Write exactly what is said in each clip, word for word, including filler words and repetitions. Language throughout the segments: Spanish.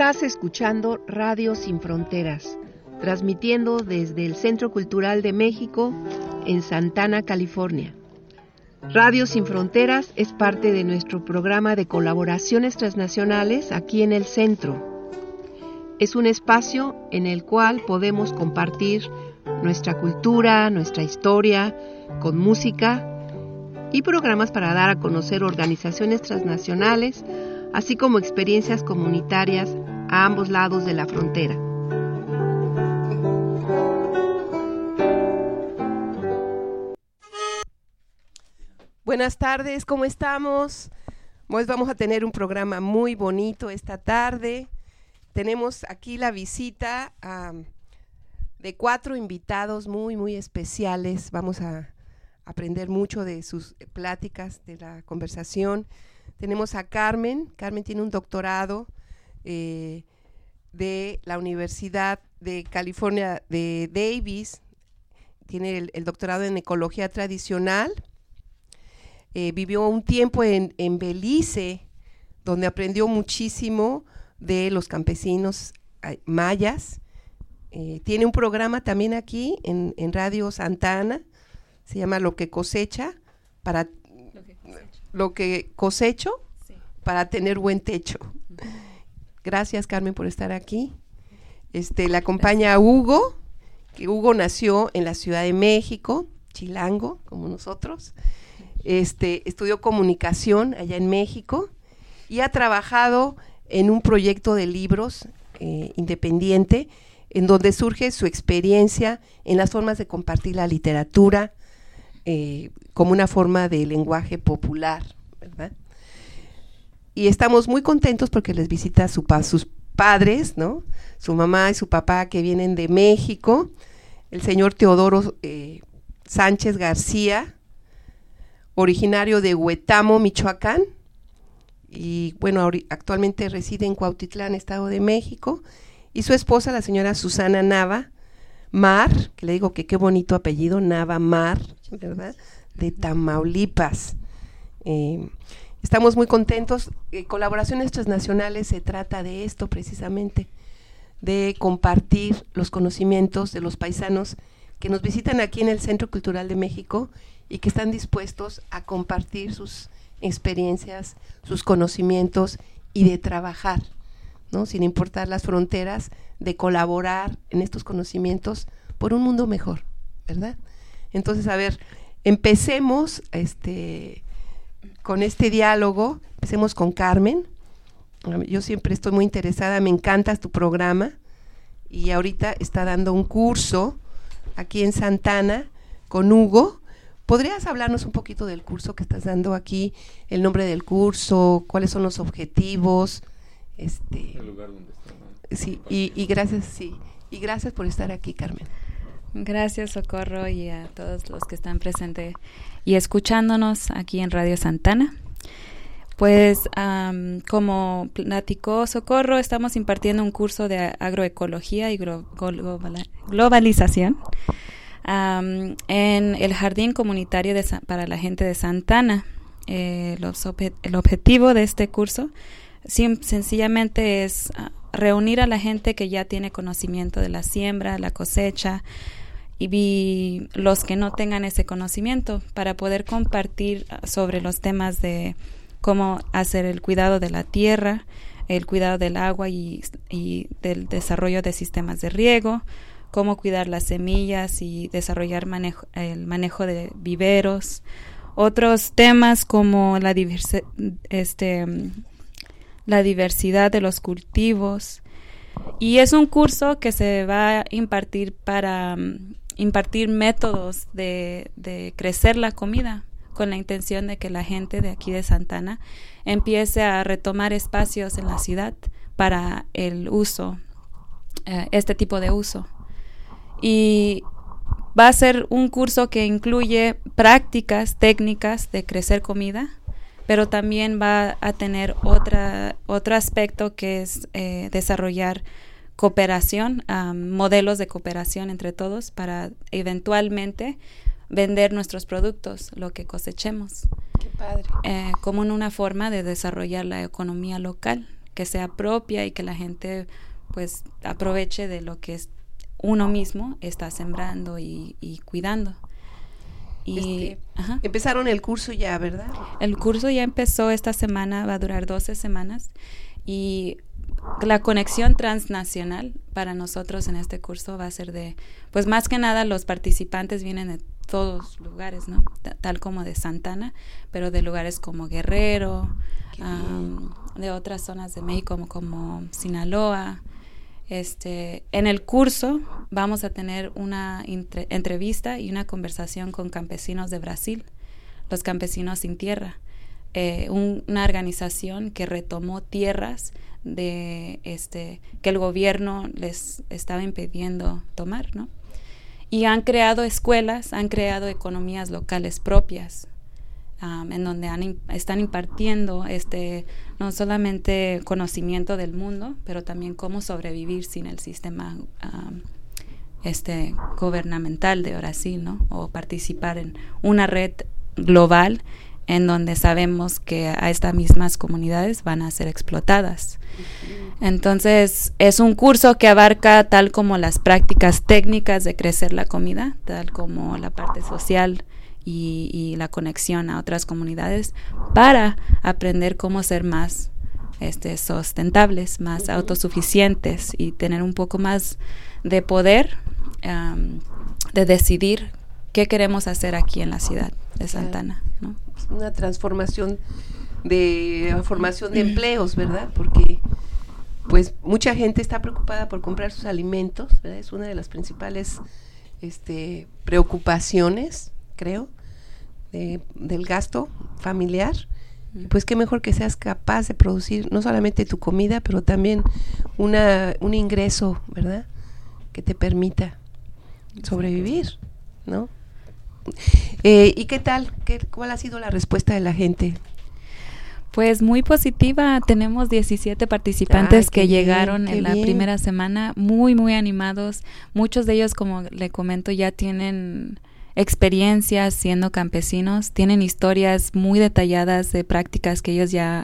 Estás escuchando Radio Sin Fronteras, transmitiendo desde el Centro Cultural de México en Santana, California. Radio Sin Fronteras es parte de nuestro programa de colaboraciones transnacionales aquí en el centro. Es un espacio en el cual podemos compartir nuestra cultura, nuestra historia, con música y programas para dar a conocer organizaciones transnacionales, así como experiencias comunitarias a ambos lados de la frontera. Buenas tardes, ¿cómo estamos? Pues vamos a tener un programa muy bonito esta tarde. Tenemos aquí la visita um, de cuatro invitados muy, muy especiales. Vamos a aprender mucho de sus pláticas, de la conversación. Tenemos a Carmen. Carmen tiene un doctorado eh, de la Universidad de California de Davis. Tiene el, el doctorado en ecología tradicional. Eh, vivió un tiempo en, en Belice, donde aprendió muchísimo de los campesinos eh, mayas. Eh, tiene un programa también aquí en, en Radio Santana, se llama Lo que cosecha, para lo que cosecho, lo que cosecho sí. Para tener buen techo. Uh-huh. Gracias, Carmen, por estar aquí. Este, le acompaña a Hugo, que Hugo nació en la Ciudad de México, chilango, como nosotros. Este, estudió comunicación allá en México y ha trabajado en un proyecto de libros eh, independiente, en donde surge su experiencia en las formas de compartir la literatura eh, como una forma de lenguaje popular, ¿verdad? Y estamos muy contentos porque les visita su pa- sus padres, ¿no? Su mamá y su papá, que vienen de México, el señor Teodoro eh, Sánchez García, originario de Huetamo, Michoacán, y bueno, ahori- actualmente reside en Cuautitlán, Estado de México, y su esposa, la señora Susana Nava Mar, que le digo que qué bonito apellido, Nava Mar, ¿verdad?, de Tamaulipas. Eh, estamos muy contentos. Eh, colaboraciones transnacionales se trata de esto precisamente, de compartir los conocimientos de los paisanos que nos visitan aquí en el Centro Cultural de México y que están dispuestos a compartir sus experiencias, sus conocimientos y de trabajar, ¿no?, sin importar las fronteras, de colaborar en estos conocimientos por un mundo mejor, ¿verdad? Entonces, a ver, empecemos este, con este diálogo, empecemos con Carmen. Yo siempre estoy muy interesada, me encanta tu programa, y ahorita está dando un curso aquí en Santana con Hugo. ¿Podrías hablarnos un poquito del curso que estás dando aquí, el nombre del curso, cuáles son los objetivos? Este, el lugar donde está, ¿no? Sí, y, y gracias, sí, y gracias por estar aquí, Carmen. Gracias, Socorro, y a todos los que están presentes y escuchándonos aquí en Radio Santana. Pues, um, como platicó Socorro, estamos impartiendo un curso de agroecología y glo- global- globalización Um, en el Jardín Comunitario de Sa- para la gente de Santana. Eh, los obje- el objetivo de este curso sim- sencillamente es uh, reunir a la gente que ya tiene conocimiento de la siembra, la cosecha, y, y los que no tengan ese conocimiento, para poder compartir uh, sobre los temas de cómo hacer el cuidado de la tierra, el cuidado del agua y, y del desarrollo de sistemas de riego, cómo cuidar las semillas y desarrollar manejo, el manejo de viveros, otros temas como la, diversi- este, la diversidad de los cultivos. Y es un curso que se va a impartir para um, impartir métodos de, de crecer la comida, con la intención de que la gente de aquí de Santana empiece a retomar espacios en la ciudad para el uso, eh, este tipo de uso. Y va a ser un curso que incluye prácticas, técnicas de crecer comida, pero también va a tener otra, otro aspecto que es eh, desarrollar cooperación, um, modelos de cooperación entre todos para eventualmente vender nuestros productos, lo que cosechemos. Qué padre. Eh, como en una forma de desarrollar la economía local, que sea propia y que la gente pues aproveche de lo que es uno mismo está sembrando y, y cuidando. Y este, empezaron el curso ya, ¿verdad? El curso ya empezó esta semana, va a durar doce semanas, y la conexión transnacional para nosotros en este curso va a ser de, pues más que nada los participantes vienen de todos lugares, ¿no? T- tal como de Santana, pero de lugares como Guerrero, um, de otras zonas de México como, como Sinaloa. Este, en el curso vamos a tener una entre, entrevista y una conversación con campesinos de Brasil, los Campesinos Sin Tierra, eh, un, una organización que retomó tierras de este que el gobierno les estaba impidiendo tomar, ¿no? Y han creado escuelas, han creado economías locales propias, um, en donde han, están impartiendo este no solamente conocimiento del mundo, pero también cómo sobrevivir sin el sistema um, este gubernamental de Brasil, ¿no? O participar en una red global en donde sabemos que a estas mismas comunidades van a ser explotadas. Entonces, es un curso que abarca tal como las prácticas técnicas de crecer la comida, tal como la parte social y, y la conexión a otras comunidades, para aprender cómo ser más este, sustentables, más uh-huh. autosuficientes y tener un poco más de poder um, de decidir qué queremos hacer aquí en la ciudad de Santana, ¿no? Una transformación de formación de empleos, ¿verdad? Porque pues mucha gente está preocupada por comprar sus alimentos, ¿verdad? Es una de las principales este, preocupaciones, creo, de, del gasto familiar. Mm. Pues qué mejor que seas capaz de producir no solamente tu comida, pero también una un ingreso, ¿verdad? Que te permita sobrevivir, ¿no? Eh, ¿Y qué tal? ¿Qué, ¿Cuál ha sido la respuesta de la gente? Pues muy positiva. Tenemos diecisiete participantes Ay, que bien, llegaron en la bien. primera semana, muy, muy animados. Muchos de ellos, como le comento, ya tienen experiencias siendo campesinos, tienen historias muy detalladas de prácticas que ellos ya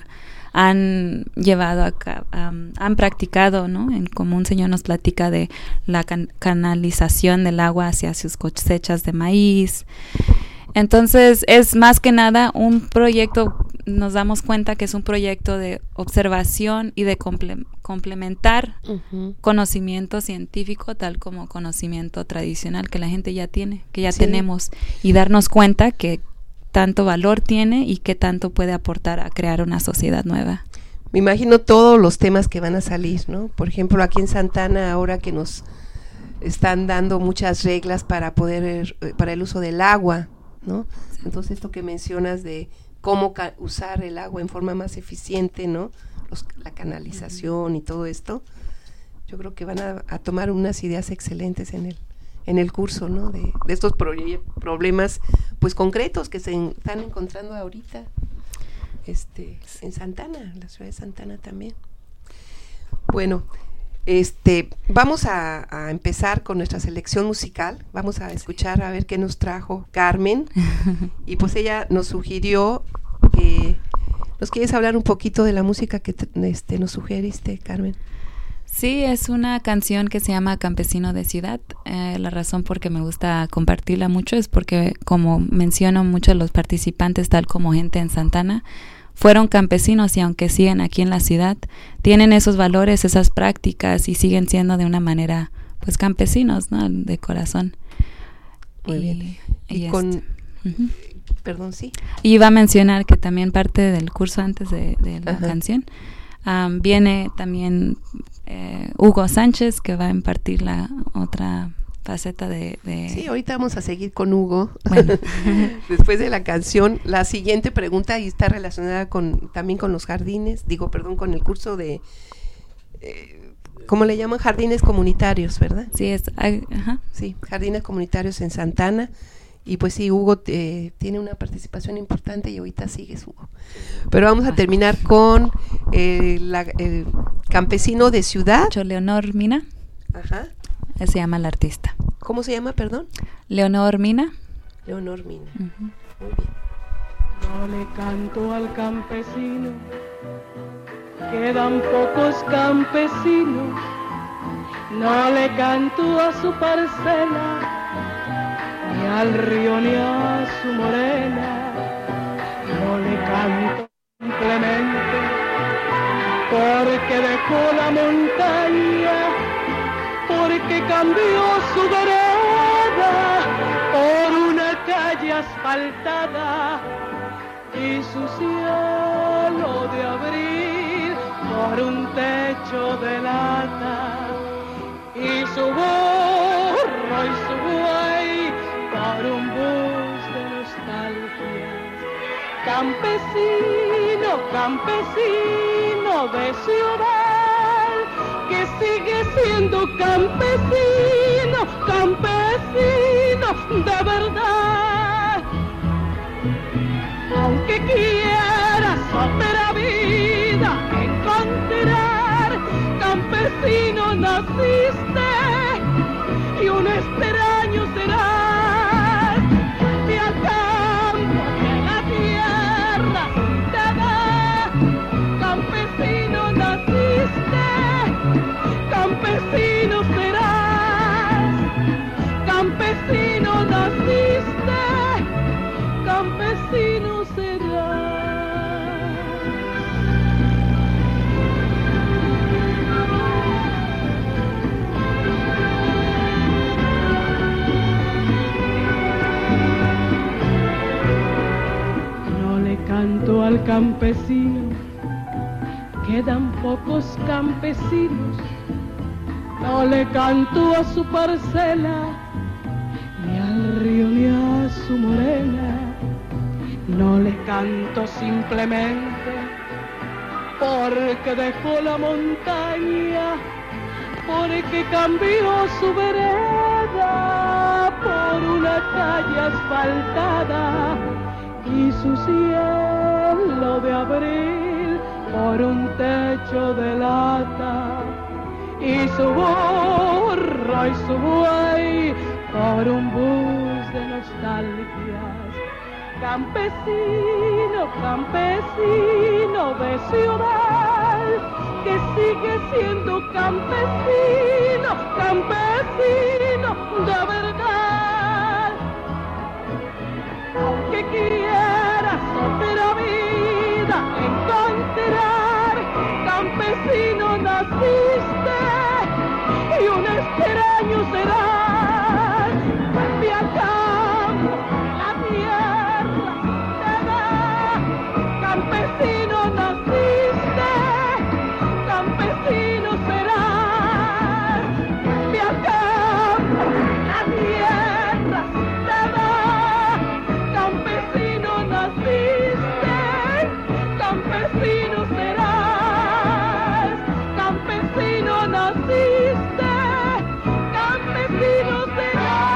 han llevado a cabo, um, han practicado, ¿no? En, como un señor nos platica de la can- canalización del agua hacia sus cosechas de maíz. Entonces, es más que nada un proyecto, nos damos cuenta que es un proyecto de observación y de comple- complementar uh-huh. conocimiento científico, tal como conocimiento tradicional que la gente ya tiene, que ya sí. tenemos, y darnos cuenta que tanto valor tiene y qué tanto puede aportar a crear una sociedad nueva. Me imagino todos los temas que van a salir, ¿no? Por ejemplo, aquí en Santana, ahora que nos están dando muchas reglas para poder, para el uso del agua, ¿no? Entonces, esto que mencionas de cómo ca- usar el agua en forma más eficiente, ¿no? Los, la canalización uh-huh. y todo esto, yo creo que van a, a tomar unas ideas excelentes en el en el curso, ¿no? De, de estos proye- problemas, pues concretos que se en, están encontrando ahorita, este, en Santana, en la ciudad de Santana también. Bueno, este, vamos a, a empezar con nuestra selección musical. Vamos a escuchar a ver qué nos trajo Carmen, y pues ella nos sugirió que ¿nos quieres hablar un poquito de la música que te, este, nos sugeriste, Carmen? Sí, es una canción que se llama Campesino de Ciudad. Eh, la razón por que me gusta compartirla mucho es porque, como menciono, muchos de los participantes, tal como gente en Santana, fueron campesinos, y aunque siguen aquí en la ciudad, tienen esos valores, esas prácticas, y siguen siendo de una manera, pues, campesinos, ¿no? De corazón. Muy y, bien. Y, y con... Uh-huh. Perdón, sí. Y iba a mencionar que también parte del curso antes de, de la Ajá. canción, um, viene también eh, Hugo Sánchez, que va a impartir la otra faceta de, de... Sí, ahorita vamos a seguir con Hugo. Bueno. Después de la canción, la siguiente pregunta, y está relacionada con también con los jardines, digo, perdón, con el curso de, eh, ¿cómo le llaman? Jardines comunitarios, ¿verdad? Sí, es, ajá. Sí, jardines comunitarios en Santana. Y pues sí, Hugo eh, tiene una participación importante, y ahorita sigues, Hugo. Pero vamos a terminar con eh, la, el campesino de ciudad. Leonor Mina. Ajá. Se llama el artista. ¿Cómo se llama, perdón? Leonor Mina. Leonor Mina. Uh-huh. Muy bien. Yo le canto al campesino quedan pocos campesinos, no le canto a su parcela, ni al río ni a su morena, no le canto simplemente porque dejó la montaña, porque cambió su vereda por una calle asfaltada y su cielo de abril por un techo de lata, y su burro y su buey por un bus de nostalgias. Campesino, campesino de ciudad, que sigue siendo campesino, campesino de verdad. Aunque quieras otra vida encontrar, campesino naciste y un extraño serás. De al campo que la tierra te da, campesino naciste, campesino serás. Campesino naciste, campesino serás. No le canto al campesino, quedan pocos campesinos, no le canto a su parcela, ni al río ni a su morena, no le canto simplemente porque dejó la montaña, porque cambió su vereda por una calle asfaltada y su cielo de abril por un techo de lata, y su burro y su buey por un bus de nostalgias. Campesino, campesino de ciudad, que sigue siendo campesino, campesino de verdad. Aunque quieras otra vida encontrar, campesino naciste y un extraño serás. De acá la tierra te da, campesino naciste, campesino serás. De acá la tierra te da, campesino naciste, campesino serás. Campesino naciste, campesino serás.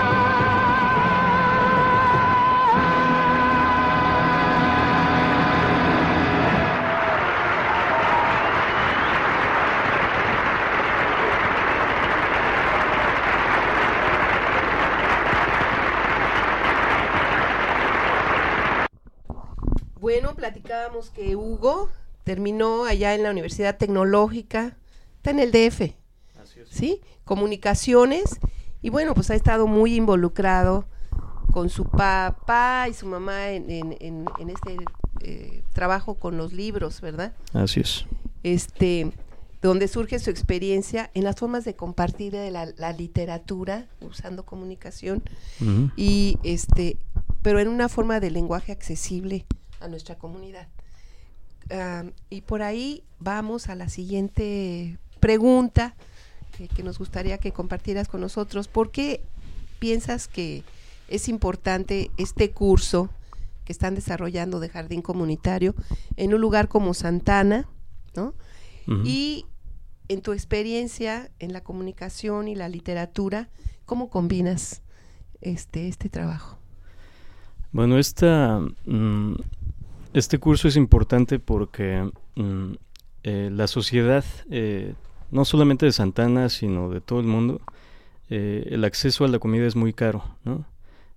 Bueno, platicábamos que Hugo terminó allá en la Universidad Tecnológica, está en el D F, Así es. ¿sí? Comunicaciones, y bueno, pues ha estado muy involucrado con su papá y su mamá en, en, en, en este eh, trabajo con los libros, ¿verdad? Así es. Este, donde surge su experiencia en las formas de compartir de la, la literatura, usando comunicación, Uh-huh. y este, pero en una forma de lenguaje accesible a nuestra comunidad. Uh, y por ahí vamos a la siguiente pregunta que, que nos gustaría que compartieras con nosotros. ¿Por qué piensas que es importante este curso que están desarrollando de jardín comunitario en un lugar como Santana, ¿no? Uh-huh. Y en tu experiencia en la comunicación y la literatura, ¿cómo combinas este, este trabajo? Bueno, esta, mm, este curso es importante porque mm, eh, la sociedad, eh, no solamente de Santana, sino de todo el mundo, eh, el acceso a la comida es muy caro, ¿no?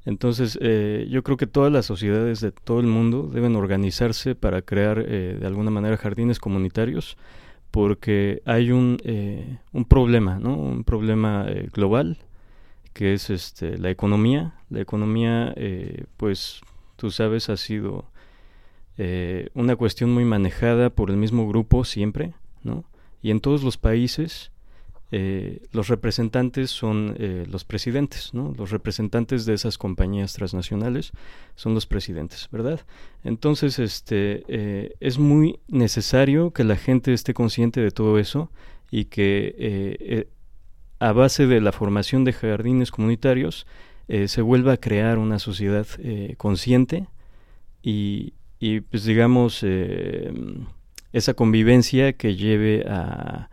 Entonces, eh, yo creo que todas las sociedades de todo el mundo deben organizarse para crear eh, de alguna manera jardines comunitarios, porque hay un, eh, un problema, ¿no? Un problema eh, global, que es este, la economía. La economía, eh, pues, tú sabes, ha sido eh, una cuestión muy manejada por el mismo grupo siempre, ¿no? Y en todos los países eh, los representantes son eh, los presidentes, ¿no? Los representantes de esas compañías transnacionales son los presidentes, ¿verdad? Entonces, este, eh, es muy necesario que la gente esté consciente de todo eso y que eh, eh, a base de la formación de jardines comunitarios eh, se vuelva a crear una sociedad eh, consciente y, y pues digamos eh, esa convivencia que lleve a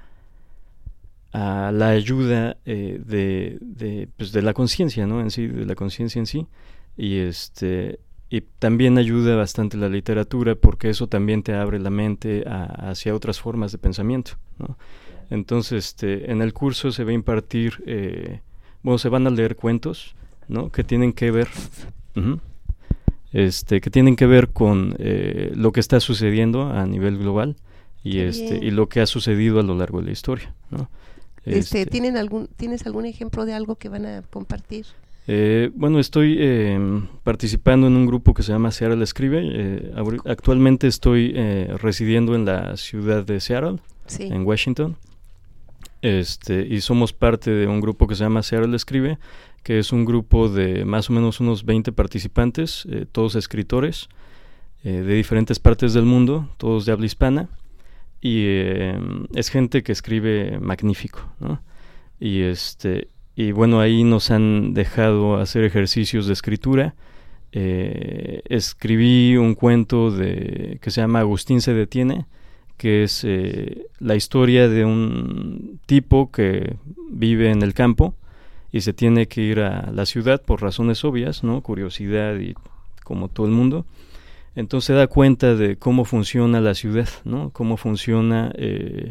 a la ayuda eh, de, de, pues de la conciencia, ¿no? En sí, de la conciencia en sí, y este y también ayuda bastante la literatura, porque eso también te abre la mente a, hacia otras formas de pensamiento, ¿no? Entonces, este, en el curso se va a impartir, eh, bueno, se van a leer cuentos, ¿no? Que tienen que ver, uh-huh, este, que tienen que ver con eh, lo que está sucediendo a nivel global y Qué este bien. y lo que ha sucedido a lo largo de la historia, ¿no? Este, este, ¿tienen algún, ¿Tienes algún ejemplo de algo que van a compartir? Eh, bueno, estoy eh, participando en un grupo que se llama Seattle Escribe. Eh, actualmente estoy eh, residiendo en la ciudad de Seattle, sí. en Washington. Este, y somos parte de un grupo que se llama Seattle Escribe, que es un grupo de más o menos unos veinte participantes, eh, todos escritores eh, de diferentes partes del mundo, todos de habla hispana. Y eh, es gente que escribe magnífico, ¿no? Y este y bueno, ahí nos han dejado hacer ejercicios de escritura. Eh, escribí un cuento de que se llama Agustín se detiene, que es eh, la historia de un tipo que vive en el campo y se tiene que ir a la ciudad por razones obvias, ¿no? Curiosidad y como todo el mundo. Entonces se da cuenta de cómo funciona la ciudad, ¿no? Cómo funciona, eh,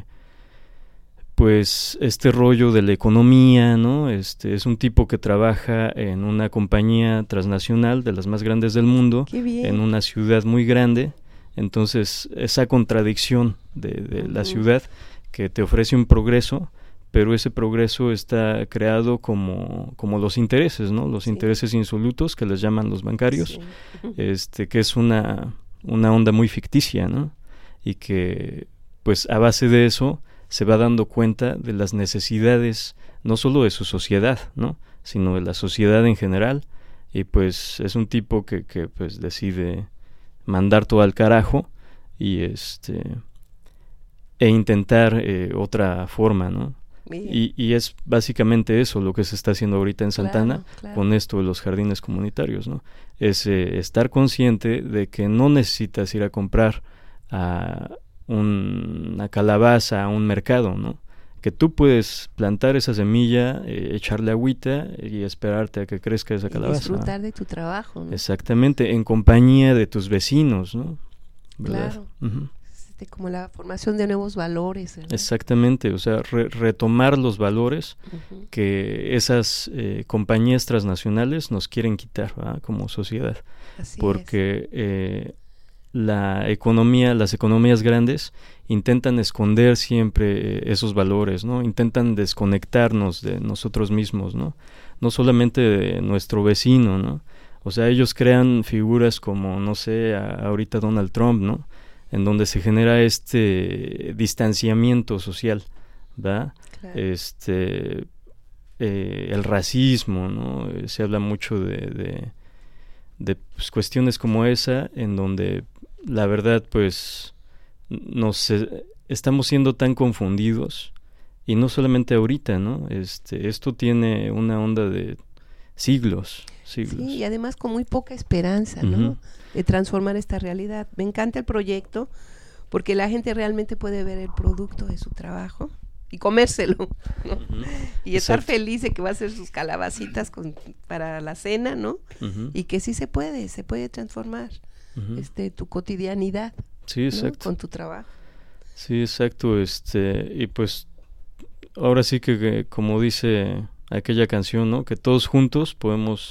pues, este rollo de la economía, ¿no? Este es un tipo que trabaja en una compañía transnacional de las más grandes del mundo, en una ciudad muy grande. Entonces, esa contradicción de, de uh-huh. la ciudad que te ofrece un progreso, pero ese progreso está creado como, como los intereses, ¿no? Los sí. intereses insolutos que les llaman los bancarios, sí. este, que es una, una onda muy ficticia, ¿no? Y que, pues, a base de eso se va dando cuenta de las necesidades, no solo de su sociedad, ¿no? Sino de la sociedad en general, y pues es un tipo que, que pues decide mandar todo al carajo y este e intentar eh, otra forma, ¿no? Y, y es básicamente eso lo que se está haciendo ahorita en Santana, claro, claro. con esto de los jardines comunitarios, ¿no? Es eh, estar consciente de que no necesitas ir a comprar a un, una calabaza a un mercado, ¿no? Que tú puedes plantar esa semilla, eh, echarle agüita y esperarte a que crezca esa calabaza. Y disfrutar, ¿no?, de tu trabajo, ¿no? Exactamente, en compañía de tus vecinos, ¿no? ¿Verdad? Claro. Uh-huh. Este, como la formación de nuevos valores, ¿verdad? Exactamente, o sea, re- retomar los valores uh-huh. que esas eh, compañías transnacionales nos quieren quitar, ¿verdad?, como sociedad. Así porque eh, la economía, las economías grandes intentan esconder siempre esos valores, ¿no? Intentan desconectarnos de nosotros mismos, ¿no? No solamente de nuestro vecino, ¿no? O sea, ellos crean figuras como, no sé, a, ahorita Donald Trump, ¿no? En donde se genera este distanciamiento social, ¿verdad? Claro. Este, eh, el racismo, ¿no? Eh, se habla mucho de, de, de pues, cuestiones como esa, en donde la verdad, pues, nos eh, estamos siendo tan confundidos, y no solamente ahorita, ¿no? Este, esto tiene una onda de siglos, siglos. Sí, y además con muy poca esperanza, ¿no? Uh-huh. De transformar esta realidad. Me encanta el proyecto porque la gente realmente puede ver el producto de su trabajo y comérselo, ¿no? Uh-huh. Y estar Exacto. feliz de que va a hacer sus calabacitas con, para la cena, ¿no? Uh-huh. Y que sí se puede, se puede transformar uh-huh. este tu cotidianidad. Sí, exacto. ¿no? Con tu trabajo. Sí, exacto. Este, y pues ahora sí que, que como dice aquella canción, ¿no? Que todos juntos podemos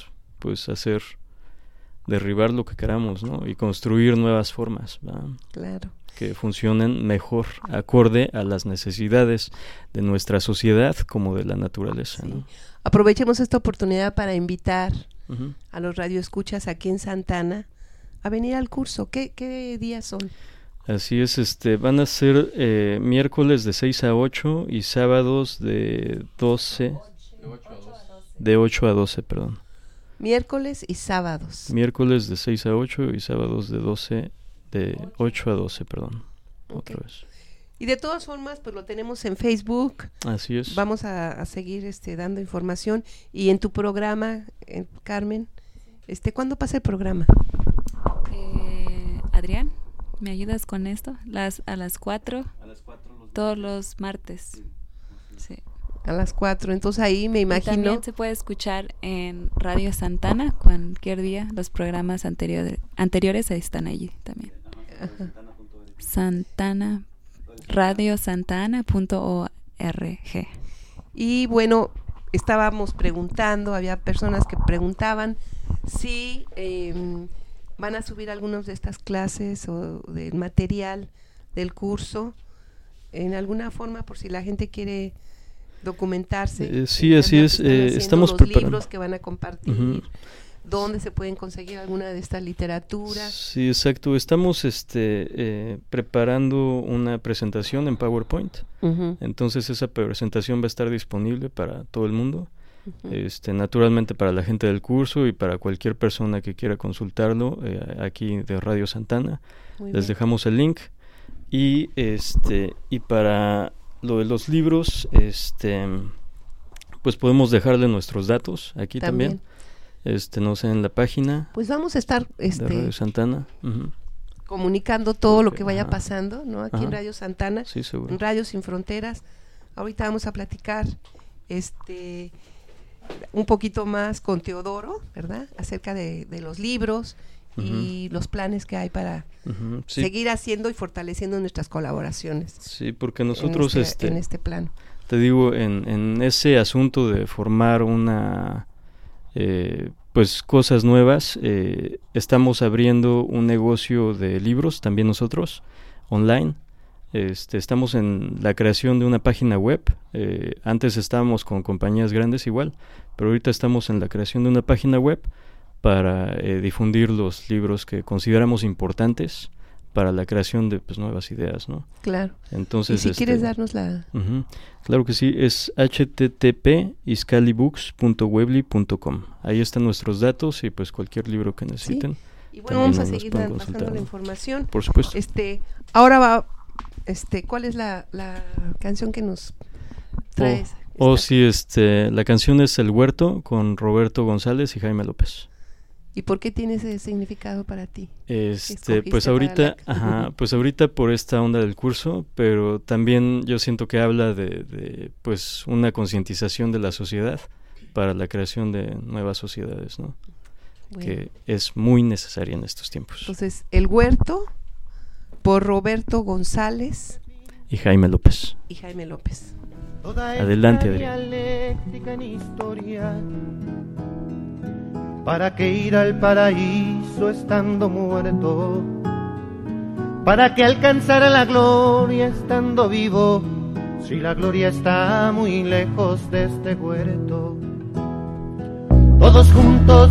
pues hacer, derribar lo que queramos, ¿no? Y construir nuevas formas, ¿verdad? Claro. Que funcionen mejor, acorde a las necesidades de nuestra sociedad como de la naturaleza, sí. ¿no? Aprovechemos esta oportunidad para invitar Uh-huh. a los radioescuchas aquí en Santana a venir al curso. ¿Qué, qué días son? Así es, este, van a ser eh, miércoles de seis a ocho y sábados de doce, de ocho a doce, perdón. Miércoles y sábados. Miércoles de seis a ocho y sábados de doce, de ocho a doce, perdón. Okay. Otra vez. Y de todas formas, pues lo tenemos en Facebook. Así es. Vamos a, a seguir este, dando información. Y en tu programa, eh, Carmen, este, ¿cuándo pasa el programa? Eh, Adrián, ¿me ayudas con esto? Las, a las cuatro. A las cuatro los todos los martes. Sí. A las cuatro. Entonces ahí me imagino. Y también se puede escuchar en Radio Santana cualquier día. Los programas anteriores, anteriores están allí también. Ajá. Santana. radio santana punto org. Y bueno, estábamos preguntando, había personas que preguntaban si eh, van a subir algunas de estas clases o del material del curso en alguna forma, por si la gente quiere documentarse. Eh, sí, así es. Eh, estamos los preparando libros que van a compartir. Uh-huh. ¿Dónde se pueden conseguir alguna de estas literaturas? Sí, exacto. Estamos este, eh, preparando una presentación en PowerPoint. Uh-huh. Entonces esa presentación va a estar disponible para todo el mundo. Uh-huh. Este, naturalmente para la gente del curso y para cualquier persona que quiera consultarlo eh, aquí de Radio Santana. Muy Les bien. dejamos el link. Y este y para lo de los libros, este, pues podemos dejarle nuestros datos aquí también. también. Este, no sé, en la página. Pues vamos a estar este, de Radio Santana. Uh-huh. comunicando todo okay, lo que vaya ajá. pasando, ¿no? Aquí ajá. en Radio Santana, sí, seguro. en Radio Sin Fronteras. Ahorita vamos a platicar este un poquito más con Teodoro, ¿verdad? Acerca de, de los libros uh-huh. y los planes que hay para uh-huh. sí. seguir haciendo y fortaleciendo nuestras colaboraciones. Sí, porque nosotros en este, este, en este plano. Te digo, en, en ese asunto de formar una Eh, pues cosas nuevas, eh, estamos abriendo un negocio de libros también nosotros, online. Este, estamos en la creación de una página web. Eh, antes estábamos con compañías grandes igual, pero ahorita estamos en la creación de una página web para eh, difundir los libros que consideramos importantes para la creación de pues nuevas ideas, ¿no? Claro. Entonces, y si este, quieres darnos la... Uh-huh. Claro que sí, es hache te te pe punto iscalibooks punto weebly punto com. Ahí están nuestros datos y pues cualquier libro que necesiten. Sí. Y bueno, vamos a seguir dan, pasando la información. Por supuesto. Este, ahora va, este, ¿cuál es la, la canción que nos traes? Oh, oh sí, este, la canción es El Huerto con Roberto González y Jaime López. ¿Y por qué tiene ese significado para ti? Este, pues ahorita, la... ajá, pues ahorita por esta onda del curso, pero también yo siento que habla de, de pues una concientización de la sociedad para la creación de nuevas sociedades, ¿no? Bueno. Que es muy necesaria en estos tiempos. Entonces, El Huerto por Roberto González y Jaime López. Y Jaime López. Adelante, Adrián. ¿Para qué ir al paraíso estando muerto? ¿Para qué alcanzar la gloria estando vivo? Si la gloria está muy lejos de este huerto. Todos juntos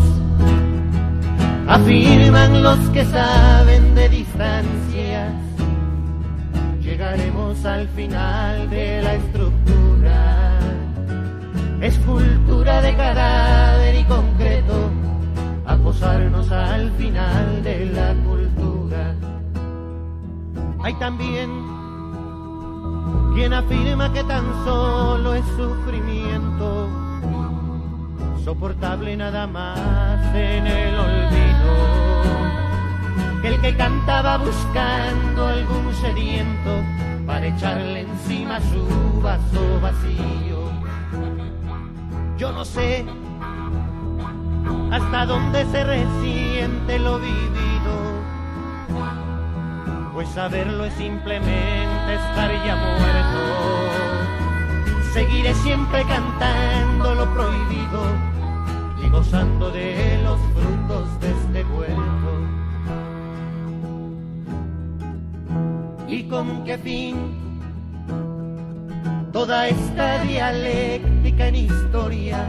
afirman los que saben de distancias. Llegaremos al final de la estructura. Escultura de cadáver y concreto, a posarnos al final de la cultura. Hay también quien afirma que tan solo es sufrimiento, soportable nada más en el olvido, que el que cantaba buscando algún sediento para echarle encima su vaso vacío. Yo no sé hasta dónde se resiente lo vivido, pues saberlo es simplemente estar ya muerto. Seguiré siempre cantando lo prohibido y gozando de lo con qué fin toda esta dialéctica en historia.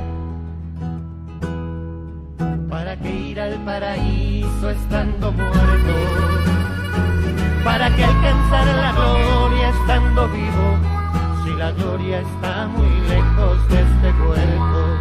¿Para qué ir al paraíso estando muerto? ¿Para qué alcanzar la gloria estando vivo? Si la gloria está muy lejos de este cuerpo.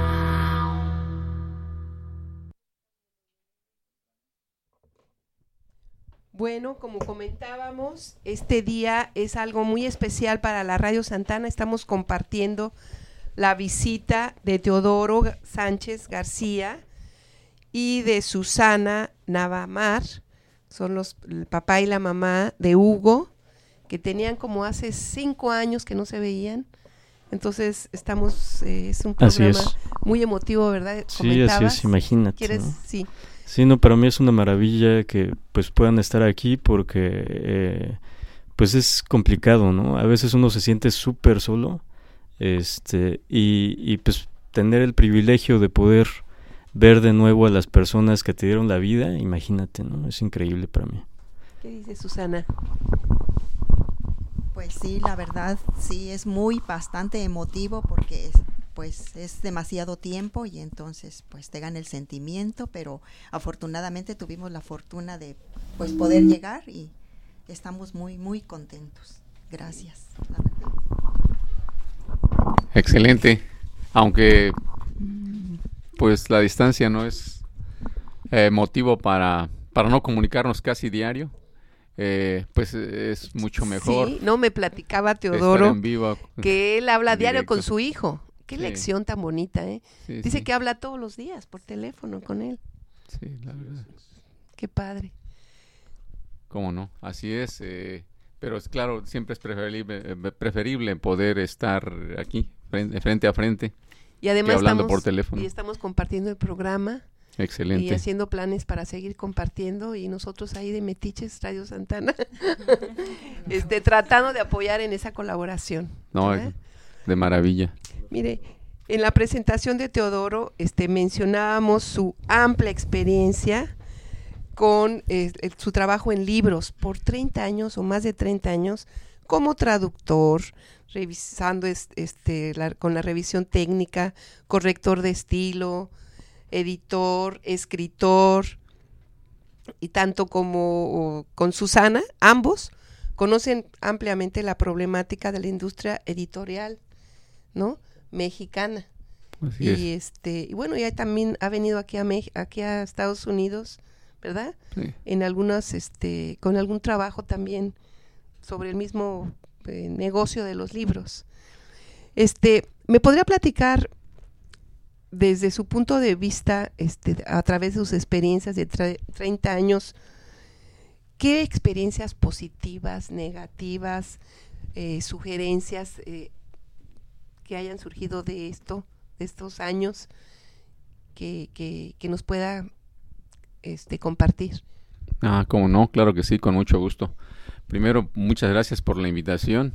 Bueno, como comentábamos, este día es algo muy especial para la Radio Santana. Estamos compartiendo la visita de Teodoro Sánchez García y de Susana Navamar. Son los el papá y la mamá de Hugo, que tenían como hace cinco años que no se veían. Entonces estamos, eh, es un programa es. muy emotivo, ¿verdad? Sí, así es, imagínate. ¿Quieres? ¿No? Sí. Sí, no, para mí es una maravilla que pues puedan estar aquí porque eh, pues es complicado, ¿no? A veces uno se siente súper solo, este, y, y pues tener el privilegio de poder ver de nuevo a las personas que te dieron la vida, imagínate, ¿no? Es increíble para mí. ¿Qué dice Susana? Pues sí, la verdad, sí, es muy bastante emotivo porque es, pues es demasiado tiempo y entonces pues te gana el sentimiento, pero afortunadamente tuvimos la fortuna de pues poder llegar y estamos muy, muy contentos. Gracias. La verdad. Excelente, aunque pues la distancia no es eh, motivo para, para no comunicarnos casi diario. Eh, pues es mucho mejor. Sí, no me platicaba Teodoro en vivo, que él habla diario directo. con su hijo. Qué sí. lección tan bonita, ¿eh? Sí, Dice sí. que habla todos los días por teléfono con él. Sí, la verdad. Qué padre. Cómo no, así es. Eh, pero es claro, siempre es preferible, preferible poder estar aquí, frente, frente a frente, y además que hablando estamos, por teléfono. Y estamos compartiendo el programa. Excelente. Y haciendo planes para seguir compartiendo y nosotros ahí de Metiches, Radio Santana, este, tratando de apoyar en esa colaboración. No, ¿verdad? De maravilla. Mire, en la presentación de Teodoro este, mencionábamos su amplia experiencia con eh, su trabajo en libros por treinta años o más de treinta años como traductor, revisando este, la, con la revisión técnica, corrector de estilo, editor, escritor, y tanto como con Susana, ambos conocen ampliamente la problemática de la industria editorial, ¿no? Mexicana. Así y es. este, y bueno, ya también ha venido aquí a Mex- aquí a Estados Unidos, ¿verdad? Sí. En algunas, este, con algún trabajo también sobre el mismo eh, negocio de los libros. Este, ¿me podría platicar desde su punto de vista, este, a través de sus experiencias de tre- treinta años, qué experiencias positivas, negativas, eh, sugerencias eh, que hayan surgido de esto, de estos años, que, que, que nos pueda este, compartir? Ah, cómo no, claro que sí, con mucho gusto. Primero, muchas gracias por la invitación.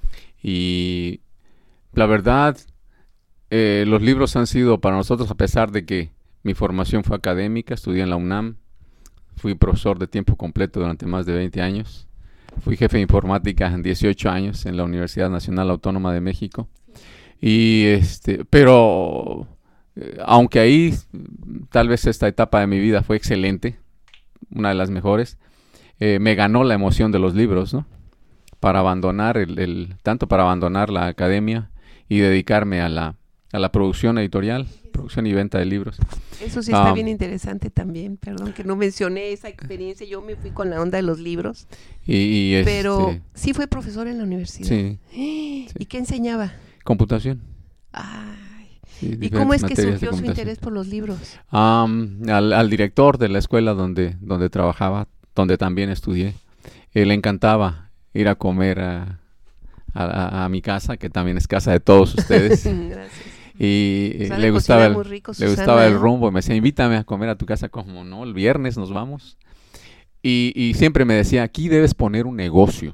Y la verdad, eh, los libros han sido para nosotros, a pesar de que mi formación fue académica, estudié en la UNAM, fui profesor de tiempo completo durante más de veinte años, fui jefe de informática en dieciocho años en la Universidad Nacional Autónoma de México. Y este, pero eh, aunque ahí tal vez esta etapa de mi vida fue excelente, una de las mejores, eh, me ganó la emoción de los libros, ¿no? Para abandonar el, el tanto para abandonar la academia y dedicarme a la a la producción editorial, producción y venta de libros. Eso sí está um, bien interesante también, perdón que no mencioné esa experiencia, yo me fui con la onda de los libros, y, y este, pero sí fue profesor en la universidad. Sí, ¿Y sí. qué enseñaba? Computación. Ay. Sí, ¿Y cómo es que materias de surgió su computación. interés por los libros? Um, al, al director de la escuela donde, donde trabajaba, donde también estudié, eh, le encantaba ir a comer a, a, a, a mi casa, que también es casa de todos ustedes. Gracias. Y eh, Sabe le gustaba el, muy rico, le Susana, gustaba el ¿eh? rumbo y me decía, invítame a comer a tu casa. Como no, el viernes nos vamos. Y, y siempre me decía, aquí debes poner un negocio.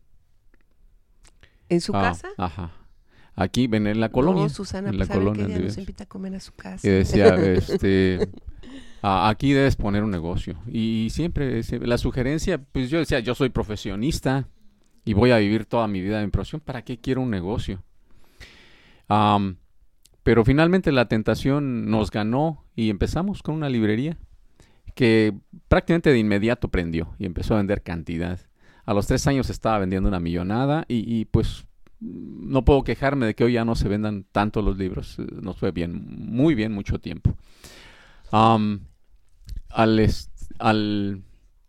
¿En su Ah, casa? Ajá. Aquí, ven en la colonia. No, Susana, en pues la a ver colonia qué día donde nos vives. invita a comer a su casa. Y decía, este, ah, aquí debes poner un negocio. Y siempre, siempre la sugerencia, pues yo decía, yo soy profesionista, y voy a vivir toda mi vida en profesión, ¿para qué quiero un negocio? Um, pero finalmente la tentación nos ganó y empezamos con una librería que prácticamente de inmediato prendió y empezó a vender cantidad. A los tres años estaba vendiendo una millonada y, y pues no puedo quejarme de que hoy ya no se vendan tanto los libros. Nos fue bien, muy bien, mucho tiempo. Um, al, est- al,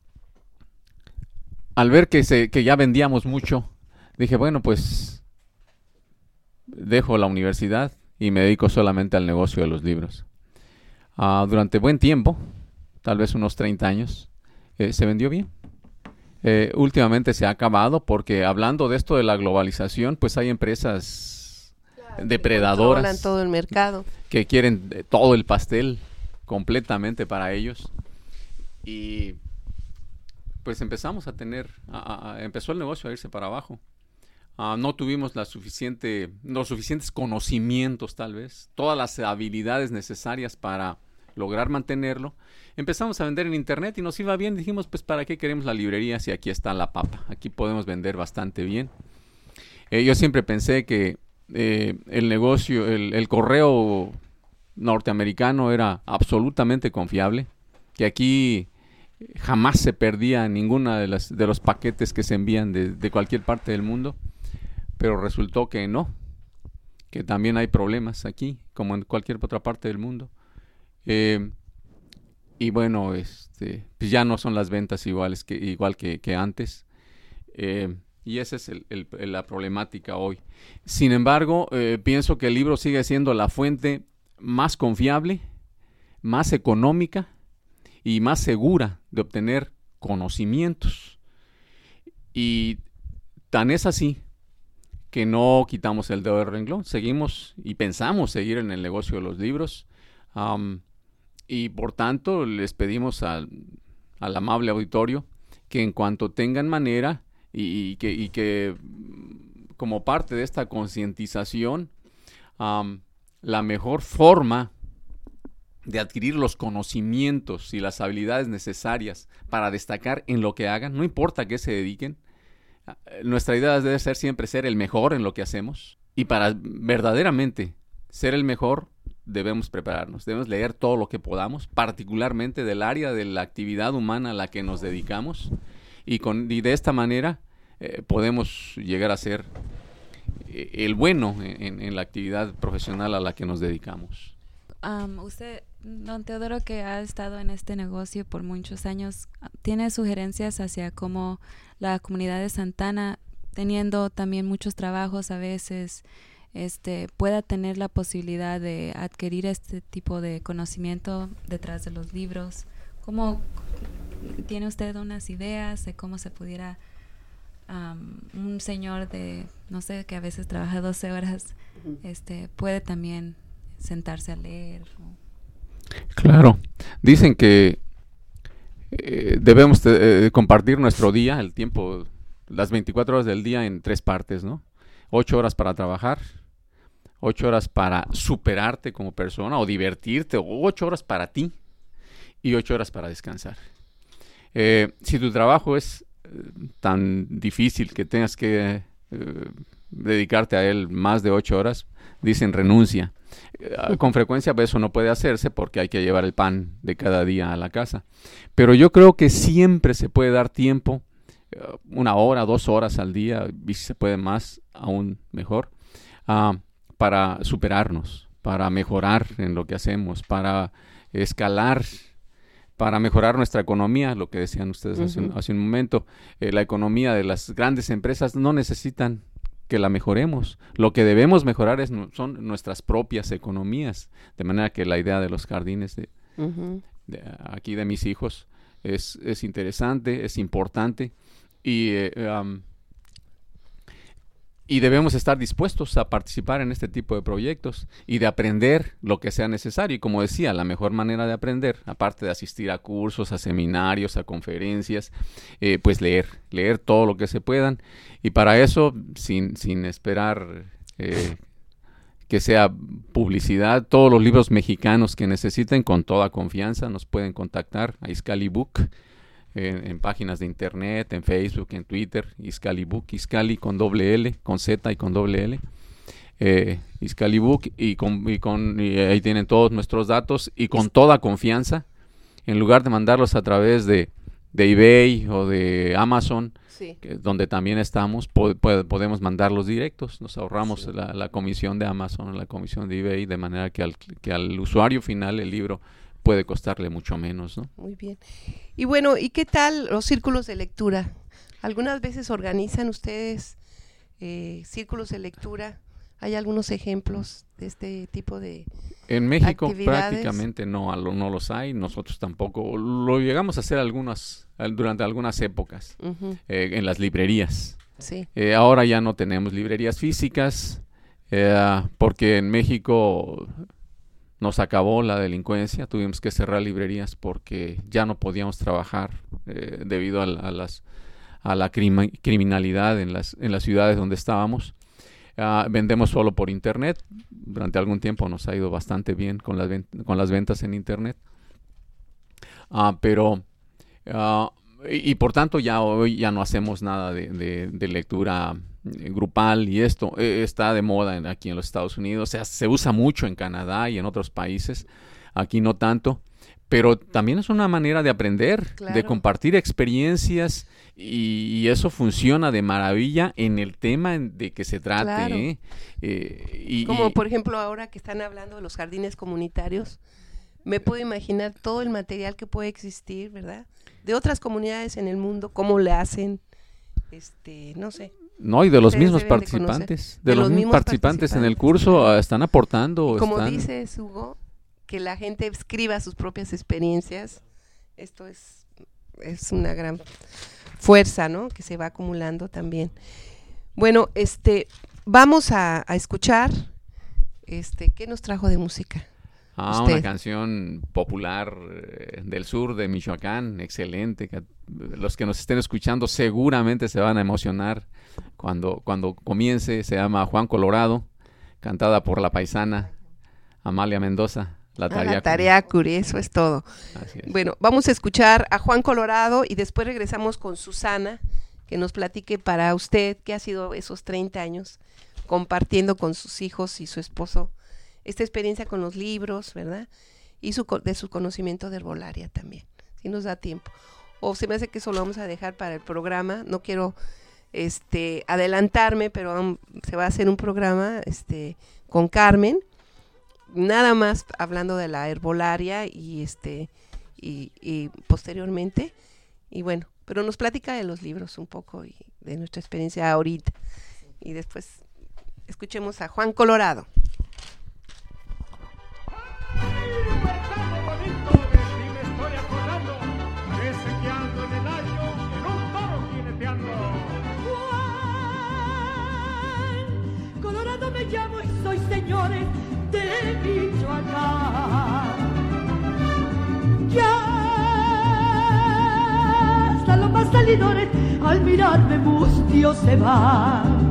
al ver que, se, que ya vendíamos mucho, dije, bueno, pues dejo la universidad y me dedico solamente al negocio de los libros. Uh, durante buen tiempo, tal vez unos treinta años, eh, se vendió bien. Eh, últimamente se ha acabado porque hablando de esto de la globalización, pues hay empresas claro, depredadoras que todo el mercado, que quieren eh, todo el pastel completamente para ellos. Y pues empezamos a tener, a, a, empezó el negocio a irse para abajo. Uh, no tuvimos la suficiente, los suficientes conocimientos tal vez, todas las habilidades necesarias para lograr mantenerlo. Empezamos a vender en internet y nos iba bien. Dijimos, pues, ¿para qué queremos la librería si aquí está la papa? Aquí podemos vender bastante bien. Eh, yo siempre pensé que eh, el negocio, el, el correo norteamericano era absolutamente confiable, que aquí jamás se perdía ninguna de, las, de los paquetes que se envían de, de cualquier parte del mundo, pero resultó que no, que también hay problemas aquí, como en cualquier otra parte del mundo. Eh, y bueno, este, pues ya no son las ventas iguales que, igual que, que antes. Eh, y esa es el, el, la problemática hoy. Sin embargo, eh, pienso que el libro sigue siendo la fuente más confiable, más económica y más segura de obtener conocimientos. Y tan es así que no quitamos el dedo del renglón. Seguimos y pensamos seguir en el negocio de los libros. Um, Y por tanto les pedimos al, al amable auditorio que en cuanto tengan manera y, y, que, y que como parte de esta concientización, um, la mejor forma de adquirir los conocimientos y las habilidades necesarias para destacar en lo que hagan, no importa a qué se dediquen, nuestra idea debe ser siempre ser el mejor en lo que hacemos, y para verdaderamente ser el mejor debemos prepararnos, debemos leer todo lo que podamos, particularmente del área de la actividad humana a la que nos dedicamos, y, con, y de esta manera eh, podemos llegar a ser eh, el bueno en, en la actividad profesional a la que nos dedicamos. Um, usted, don Teodoro, que ha estado en este negocio por muchos años, ¿tiene sugerencias hacia cómo la comunidad de Santana, teniendo también muchos trabajos a veces, Este, pueda tener la posibilidad de adquirir este tipo de conocimiento detrás de los libros? ¿Cómo tiene usted unas ideas de cómo se pudiera um, un señor de, no sé, que a veces trabaja doce horas, este, puede también sentarse a leer? Claro, dicen que eh, debemos eh, compartir nuestro día, el tiempo, las veinticuatro horas del día en tres partes, ¿no? Ocho horas para trabajar, ocho horas para superarte como persona o divertirte, o ocho horas para ti y ocho horas para descansar. Eh, si tu trabajo es eh, tan difícil que tengas que eh, dedicarte a él más de ocho horas, dicen renuncia. Eh, con frecuencia pues, eso no puede hacerse porque hay que llevar el pan de cada día a la casa. Pero yo creo que siempre se puede dar tiempo, una hora, dos horas al día, y si se puede más, aún mejor, uh, para superarnos, para mejorar en lo que hacemos, para escalar, para mejorar nuestra economía, lo que decían ustedes uh-huh. hace, un, hace un momento. Eh, la economía de las grandes empresas no necesitan que la mejoremos. Lo que debemos mejorar es, son nuestras propias economías, de manera que la idea de los jardines de, uh-huh. de aquí de mis hijos es, es interesante, es importante. Y, eh, um, y debemos estar dispuestos a participar en este tipo de proyectos y de aprender lo que sea necesario. Y como decía, la mejor manera de aprender, aparte de asistir a cursos, a seminarios, a conferencias, eh, pues leer, leer todo lo que se puedan. Y para eso, sin, sin esperar eh, que sea publicidad, todos los libros mexicanos que necesiten, con toda confianza, nos pueden contactar a Iscali Book. en, en páginas de internet, en Facebook, en Twitter, Iscali Book, Iscali con doble L, con Z y con doble L. Eh, Iscali Book y, con, y, con, y ahí tienen todos nuestros datos y con toda confianza, en lugar de mandarlos a través de, de eBay o de Amazon, sí. que, donde también estamos, po po podemos mandarlos directos, nos ahorramos sí. la, la comisión de Amazon, la comisión de eBay, de manera que al, que al usuario final el libro puede costarle mucho menos, ¿no? Muy bien. Y bueno, ¿y qué tal los círculos de lectura? ¿Algunas veces organizan ustedes eh, círculos de lectura? ¿Hay algunos ejemplos de este tipo de En México actividades? Prácticamente no, no los hay, nosotros tampoco. Lo llegamos a hacer algunas durante algunas épocas, uh-huh. eh, en las librerías. Sí. Eh, ahora ya no tenemos librerías físicas, eh, porque en México nos acabó la delincuencia, tuvimos que cerrar librerías porque ya no podíamos trabajar eh, debido a, a, las, a la crima, criminalidad en las, en las ciudades donde estábamos. Uh, vendemos solo por internet. Durante algún tiempo nos ha ido bastante bien con las, con las ventas en internet. Uh, pero, uh, y, y por tanto ya hoy ya no hacemos nada de, de, de lectura grupal y esto eh, está de moda en, aquí en los Estados Unidos. O sea, se usa mucho en Canadá y en otros países. Aquí no tanto. Pero también es una manera de aprender, claro. de compartir experiencias y, y eso funciona de maravilla en el tema de que se trate. Claro. ¿eh? Eh, y, Como y, por ejemplo ahora que están hablando de los jardines comunitarios, me puedo imaginar todo el material que puede existir, ¿verdad? De otras comunidades en el mundo, cómo le hacen, este, no sé. No, y de los mismos participantes, de, de los, los mismos participantes, participantes en el curso claro. están aportando. Y como están... dices, Hugo, que la gente escriba sus propias experiencias, esto es, es una gran fuerza, ¿no? Que se va acumulando también. Bueno, este, vamos a, a escuchar, este, ¿qué nos trajo de música? Ah, usted? Una canción popular eh, del sur de Michoacán, excelente. Que, los que nos estén escuchando seguramente se van a emocionar cuando, cuando comience. Se llama Juan Colorado, cantada por la paisana Amalia Mendoza. La Tariacuri. Ah, la Tariacuri, eso es todo. Así es. Bueno, vamos a escuchar a Juan Colorado y después regresamos con Susana, que nos platique para usted qué ha sido esos treinta años compartiendo con sus hijos y su esposo esta experiencia con los libros, ¿verdad? Y su, de su conocimiento de herbolaria también, si nos da tiempo. O se me hace que eso lo vamos a dejar para el programa, no quiero este, adelantarme, pero um, se va a hacer un programa este, con Carmen, nada más hablando de la herbolaria y este y, y posteriormente y bueno, pero nos platica de los libros un poco y de nuestra experiencia ahorita y después escuchemos a Juan Colorado. Juan Colorado me llamo y soy señores de Michoacán. Ya hasta los más salidores al mirarme mustio se van.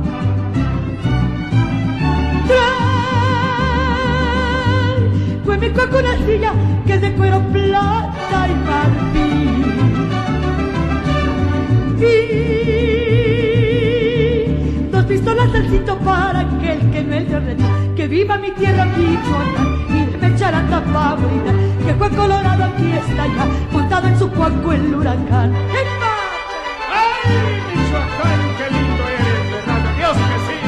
Trae, fue mi cuaco una silla que es de cuero plata y marfil. Y dos pistolas al cinto para aquel que me dio reto. Que viva mi tierra Michoacán y de me charanda favorita. Que Juan Colorado aquí está ya, montado en su cuaco el huracán. ¡Ay, Michoacán, qué lindo eres, verdad! ¡Dios que sí!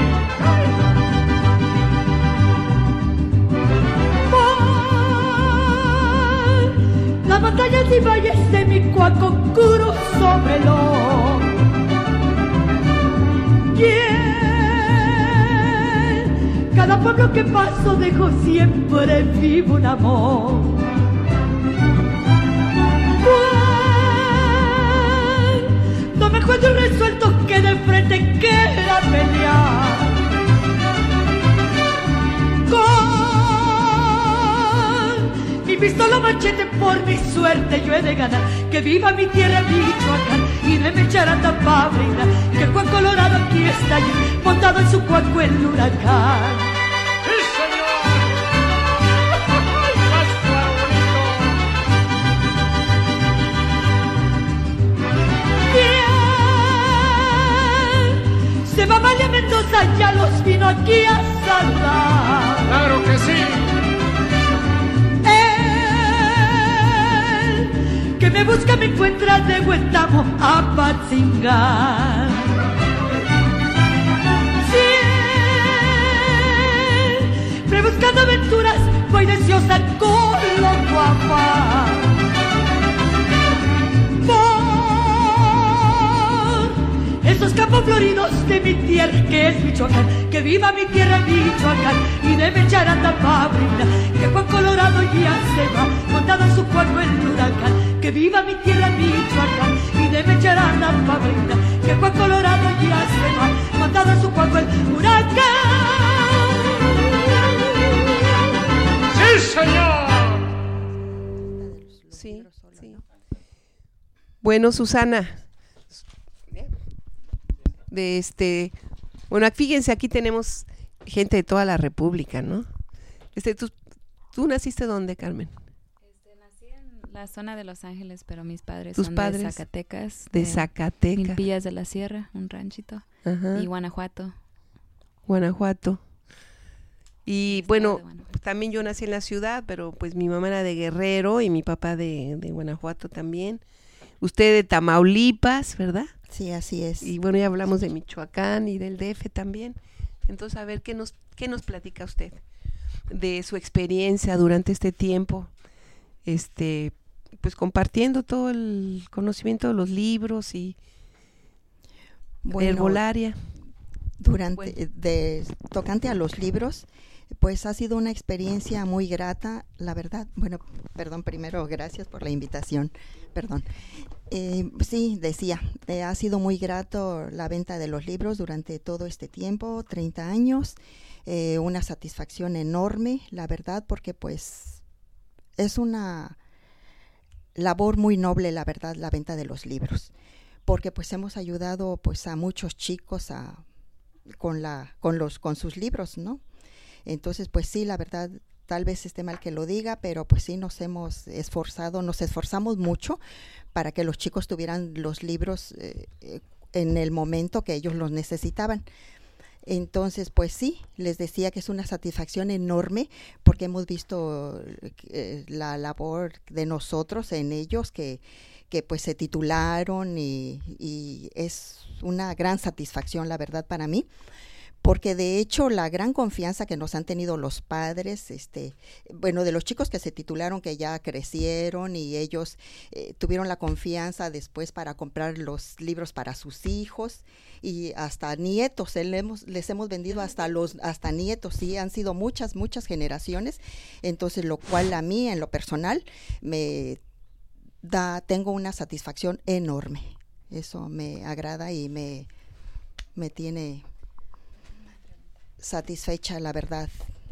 Por las montañas y valles de mi cuaco curo sobre lo. Yeah. Cada pueblo que paso dejo siempre vivo un amor. Pues, no me encuentro resuelto que de frente quiera pelear. Con mi pistola machete por mi suerte yo he de ganar. Que viva mi tierra Michoacán y de me charanda pa' brindar. Que Juan Colorado aquí está ya, montado en su cuaco el huracán. aquí a saludar. ¡Claro que sí! Él que me busca me encuentra de vuelta a Patzingar. Siempre buscando aventuras, voy deseosa con lo guapa. Esos campos floridos de mi tierra que es Michoacán, que viva mi tierra Michoacán, y de Mecharanda Pabrina, que Juan Colorado ya se va, montado en su cuerpo el huracán, que viva mi tierra Michoacán, y de Mecharanda Pabrina, que Juan Colorado ya se va, montado en su cuerpo el huracán. ¡Sí, señor! Sí, sí. Bueno, Susana, de este, bueno, fíjense, aquí tenemos gente de toda la República, ¿no? Este, ¿tú, ¿tú naciste dónde, Carmen? Este, nací en la zona de Los Ángeles, pero mis padres ¿Tus son padres? de Zacatecas. De, de Zacatecas. Milpillas de la Sierra, un ranchito. Ajá. Y Guanajuato. Guanajuato. Y Estado bueno, de Guanajuato. También yo nací en la ciudad, pero pues mi mamá era de Guerrero y mi papá de, de Guanajuato también. Usted de Tamaulipas, ¿verdad? Sí, así es. Y bueno, ya hablamos de Michoacán y del D F también. Entonces, a ver, ¿qué nos, qué nos platica usted de su experiencia durante este tiempo? Este, pues compartiendo todo el conocimiento de los libros y bueno, herbolaria. Durante, Bueno. de, tocante a los libros, pues ha sido una experiencia muy grata, la verdad. Bueno, perdón, primero, gracias por la invitación, perdón. Eh, sí, decía, eh, ha sido muy grato la venta de los libros durante todo este tiempo, treinta años, eh, una satisfacción enorme, la verdad, porque pues es una labor muy noble, la verdad, la venta de los libros, porque pues hemos ayudado pues a muchos chicos a, con, la, con, los, con sus libros, ¿no? Entonces, pues sí, la verdad, tal vez esté mal que lo diga, pero pues sí nos hemos esforzado, nos esforzamos mucho para que los chicos tuvieran los libros eh, eh, en el momento que ellos los necesitaban. Entonces, pues sí, les decía que es una satisfacción enorme porque hemos visto eh, la labor de nosotros en ellos que, que pues se titularon y, y es una gran satisfacción, la verdad, para mí. Porque de hecho la gran confianza que nos han tenido los padres, este, bueno, de los chicos que se titularon, que ya crecieron y ellos eh, tuvieron la confianza después para comprar los libros para sus hijos y hasta nietos, les hemos, les hemos vendido hasta los hasta nietos, sí, han sido muchas, muchas generaciones, entonces lo cual a mí en lo personal me da, tengo una satisfacción enorme, eso me agrada y me, me tiene satisfecha, la verdad.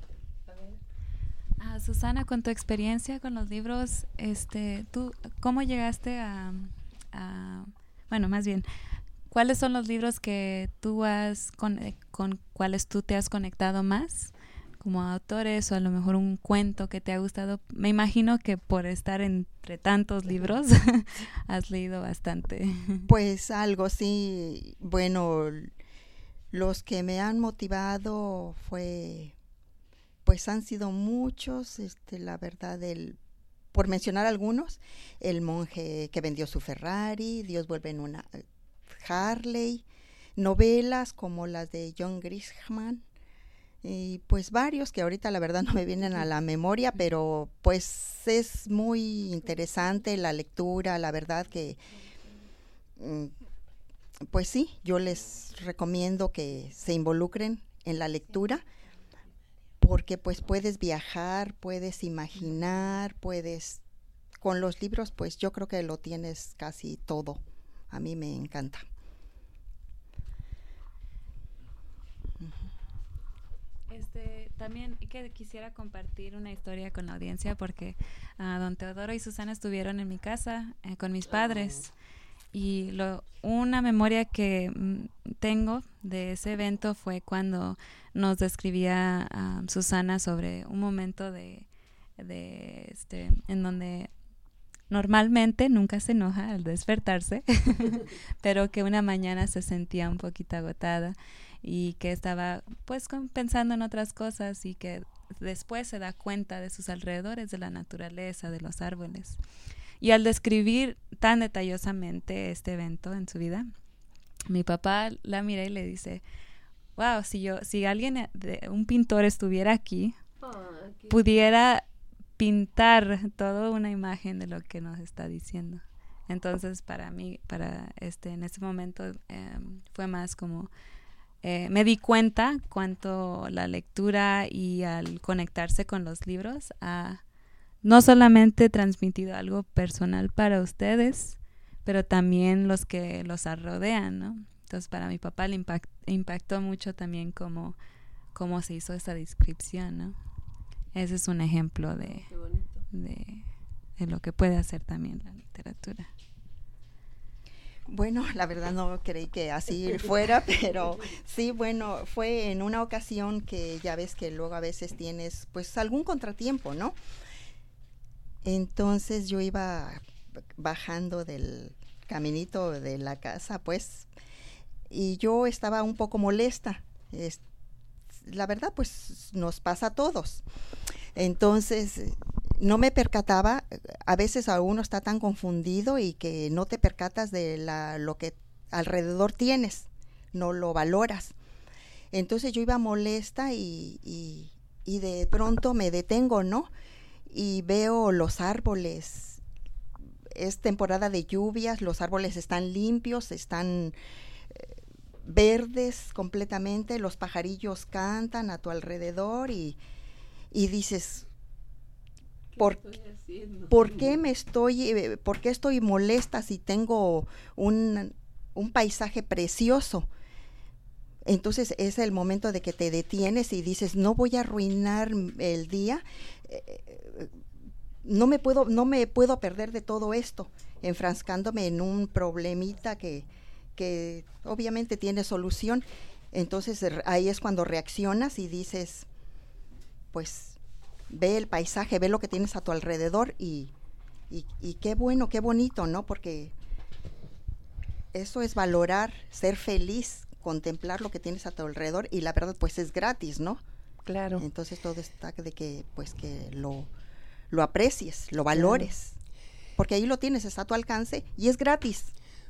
Ah, Susana, con tu experiencia con los libros, este, tú, ¿cómo llegaste a, a, bueno, más bien, cuáles son los libros que tú has, con, con cuáles tú te has conectado más como autores o a lo mejor un cuento que te ha gustado? Me imagino que por estar entre tantos libros has leído bastante. Pues algo, sí, bueno, los que me han motivado fue, pues han sido muchos, este, la verdad, el, por mencionar algunos, El monje que vendió su Ferrari, Dios vuelve en una Harley, novelas como las de John Grisham, y pues varios que ahorita la verdad no me vienen a la memoria, pero pues es muy interesante la lectura, la verdad que pues sí, yo les recomiendo que se involucren en la lectura porque pues puedes viajar, puedes imaginar, puedes, con los libros pues yo creo que lo tienes casi todo, a mí me encanta. Este, también que quisiera compartir una historia con la audiencia porque uh, don Teodoro y Susana estuvieron en mi casa eh, con mis padres. Y lo, una memoria que mm, tengo de ese evento fue cuando nos describía uh, Susana sobre un momento de, de este, en donde normalmente nunca se enoja al despertarse, pero que una mañana se sentía un poquito agotada y que estaba pues con, pensando en otras cosas y que después se da cuenta de sus alrededores, de la naturaleza, de los árboles. Y al describir tan detallosamente este evento en su vida, mi papá la mira y le dice, wow, si yo, si alguien, de, un pintor estuviera aquí, oh, okay. pudiera pintar toda una imagen de lo que nos está diciendo. Entonces para mí, para este, en ese momento eh, fue más como, eh, me di cuenta cuánto la lectura y al conectarse con los libros ha no solamente transmitido algo personal para ustedes, pero también los que los rodean, ¿no? Entonces para mi papá le impact, impactó mucho también cómo, cómo se hizo esa descripción, ¿no? Ese es un ejemplo de, de, de lo que puede hacer también la literatura. Bueno, la verdad no creí que así fuera, pero sí, bueno, fue en una ocasión que ya ves que luego a veces tienes pues algún contratiempo, ¿no? Entonces yo iba bajando del caminito de la casa, pues, y yo estaba un poco molesta. Es, la verdad, pues, nos pasa a todos. Entonces, no me percataba, a veces a uno está tan confundido y que no te percatas de la, lo que alrededor tienes, no lo valoras. Entonces yo iba molesta y, y, y de pronto me detengo, ¿no? Y veo los árboles. Es temporada de lluvias, los árboles están limpios, están eh, verdes completamente, los pajarillos cantan a tu alrededor y, y dices, ¿por, ¿por qué me estoy, eh, por qué estoy molesta si tengo un, un paisaje precioso? Entonces es el momento de que te detienes y dices, no voy a arruinar el día, eh, no me puedo, no me puedo perder de todo esto, enfrascándome en un problemita que, que obviamente tiene solución. Entonces ahí es cuando reaccionas y dices, pues ve el paisaje, ve lo que tienes a tu alrededor y, y, y qué bueno, qué bonito, ¿no? Porque eso es valorar, ser feliz, contemplar lo que tienes a tu alrededor y la verdad pues es gratis, ¿no? Claro. Entonces todo está de que pues que lo, lo aprecies, lo valores, claro. Porque ahí lo tienes, está a tu alcance y es gratis.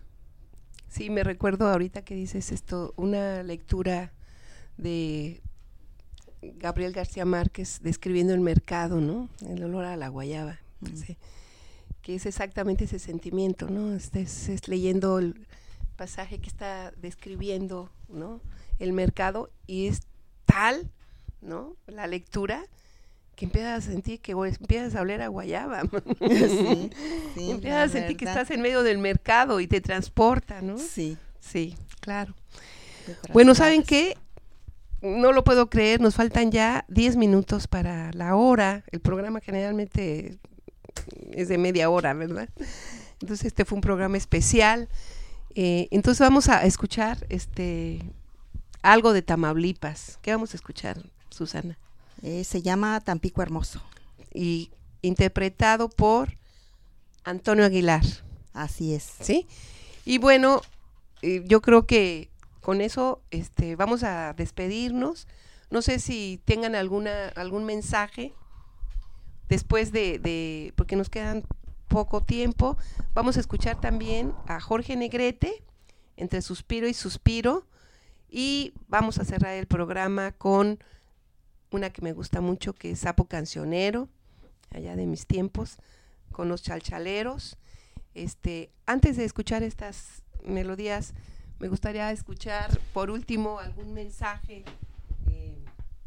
Sí, me recuerdo ahorita que dices esto, una lectura de Gabriel García Márquez describiendo el mercado, ¿no? El olor a la guayaba, mm. sí, que es exactamente ese sentimiento, ¿no? Estés es leyendo el pasaje que está describiendo, ¿no? El mercado y es tal, ¿no? La lectura que empiezas a sentir que empiezas a oler a guayaba. Sí, sí, empiezas a sentir verdad. Que estás en medio del mercado y te transporta, ¿no? Sí. Sí, claro. Bueno, ¿saben qué? No lo puedo creer, nos faltan ya diez minutos para la hora. El programa generalmente es de media hora, ¿verdad? Entonces este fue un programa especial. Eh, entonces vamos a escuchar este algo de Tamaulipas. ¿Qué vamos a escuchar, Susana? Eh, se llama Tampico Hermoso. Y interpretado por Antonio Aguilar. Así es. ¿Sí? Y bueno, eh, yo creo que con eso este, vamos a despedirnos. No sé si tengan alguna algún mensaje después de, de porque nos quedan poco tiempo. Vamos a escuchar también a Jorge Negrete, Entre Suspiro y Suspiro, y vamos a cerrar el programa con una que me gusta mucho, que es Sapo Cancionero, allá de mis tiempos, con los Chalchaleros. Este, antes de escuchar estas melodías, me gustaría escuchar, por último, algún mensaje eh,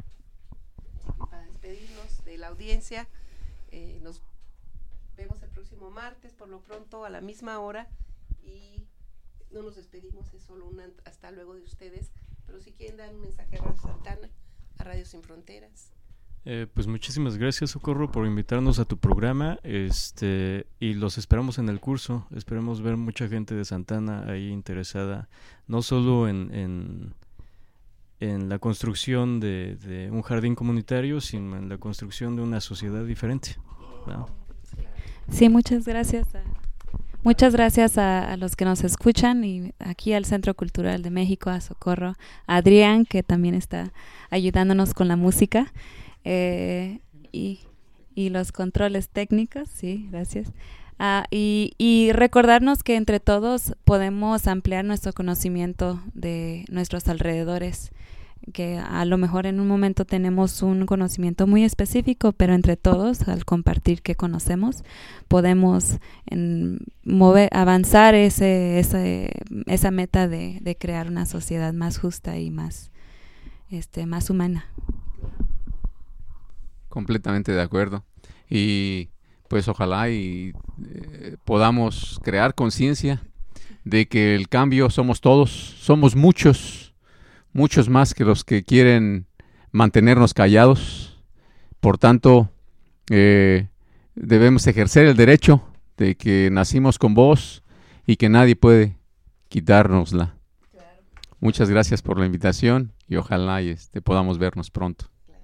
para despedirnos de la audiencia. Eh, nos vemos el próximo martes, por lo pronto, a la misma hora, y no nos despedimos, es solo una hasta luego de ustedes, pero si quieren dar un mensaje a Radio Santana, a Radio Sin Fronteras. Eh, pues muchísimas gracias, Socorro, por invitarnos a tu programa, este y los esperamos en el curso. Esperemos ver mucha gente de Santana ahí interesada, no solo en, en, en la construcción de, de un jardín comunitario, sino en la construcción de una sociedad diferente, ¿no? Sí, muchas gracias a, Muchas gracias a, a los que nos escuchan y aquí al Centro Cultural de México, a Socorro, a Adrián, que también está ayudándonos con la música eh, y, y los controles técnicos. Sí, gracias. Uh, y, y recordarnos que entre todos podemos ampliar nuestro conocimiento de nuestros alrededores, que a lo mejor en un momento tenemos un conocimiento muy específico, pero entre todos, al compartir qué conocemos, podemos en, mover, avanzar ese, ese, esa meta de, de crear una sociedad más justa y más, este, más humana. Completamente de acuerdo. Y pues ojalá y eh, podamos crear conciencia de que el cambio somos todos, somos muchos, muchos más que los que quieren mantenernos callados. Por tanto, eh, debemos ejercer el derecho de que nacimos con voz y que nadie puede quitárnosla. Claro. Muchas gracias por la invitación y ojalá y este, podamos vernos pronto.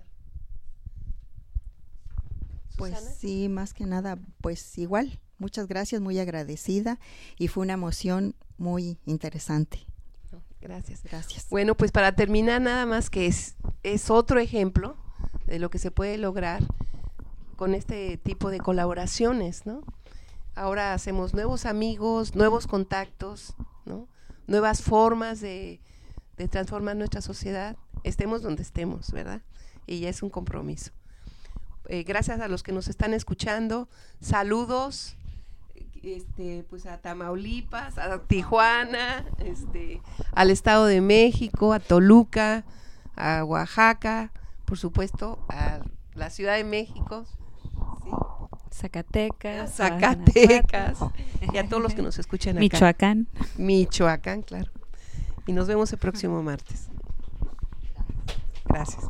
Pues sí, más que nada, pues igual, muchas gracias, muy agradecida y fue una emoción muy interesante. Gracias. Gracias. Bueno, pues para terminar nada más que es, es otro ejemplo de lo que se puede lograr con este tipo de colaboraciones, ¿no? Ahora hacemos nuevos amigos, nuevos contactos, ¿no? Nuevas formas de, de transformar nuestra sociedad, estemos donde estemos, ¿verdad? Y ya es un compromiso. Eh, gracias a los que nos están escuchando, saludos este, pues a Tamaulipas, a Tijuana, este, al Estado de México, a Toluca, a Oaxaca, por supuesto, a la Ciudad de México, ¿sí? Zacatecas, Zacatecas, y a todos los que nos escuchan acá. Michoacán. Michoacán, claro. Y nos vemos el próximo martes. Gracias.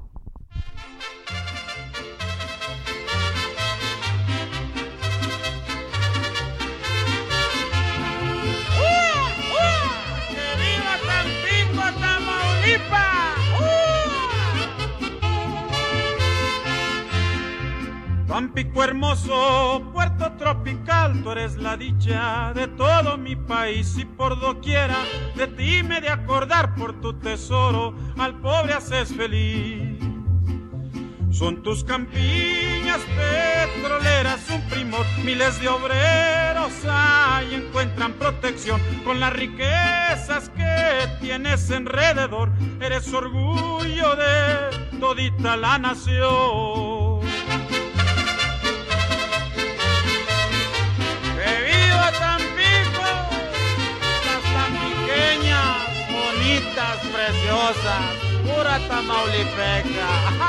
Tampico hermoso, puerto tropical, tú eres la dicha de todo mi país y por doquiera de ti me he de acordar por tu tesoro, al pobre haces feliz. Son tus campiñas petroleras un primor, miles de obreros hay, encuentran protección con las riquezas que tienes alrededor, eres orgullo de todita la nación. Bonitas, preciosas, pura tamaulipeca.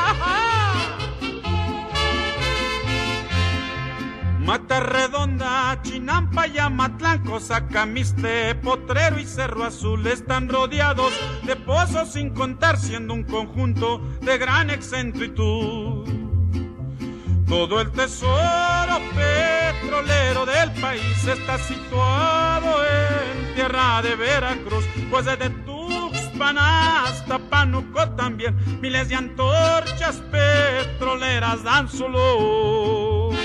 Mata Redonda, Chinampa y Amatlán, Cozacamiste, Potrero y Cerro Azul están rodeados de pozos sin contar, siendo un conjunto de gran excentritud. Todo el tesoro petrolero del país está situado en tierra de Veracruz, pues desde Tuxpan hasta Pánuco también miles de antorchas petroleras dan su luz.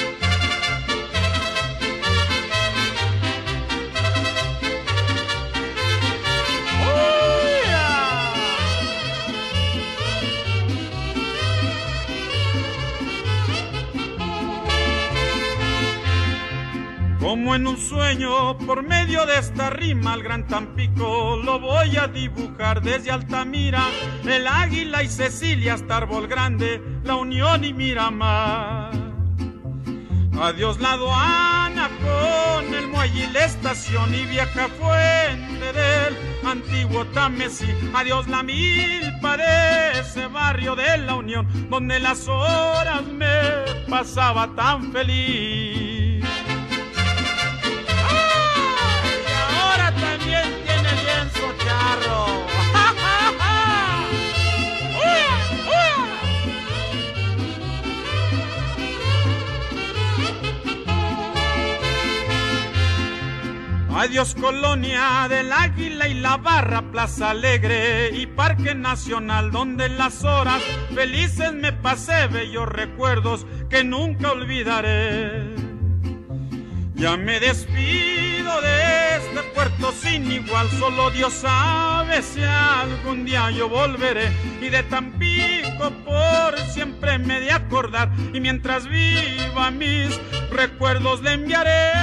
Como en un sueño, por medio de esta rima, al Gran Tampico lo voy a dibujar desde Altamira, el Águila y Cecilia hasta Árbol Grande, La Unión y Miramar. Adiós la aduana con el muelle y la estación y vieja fuente del antiguo Tamesí. Adiós la milpa de ese barrio de La Unión, donde las horas me pasaba tan feliz. Charro. Adiós colonia del Águila y la Barra, Plaza Alegre y Parque Nacional, donde en las horas felices me pasé bellos recuerdos que nunca olvidaré. Ya me despido de este puerto sin igual, solo Dios sabe si algún día yo volveré. Y de Tampico por siempre me he de acordar, y mientras viva mis recuerdos le enviaré.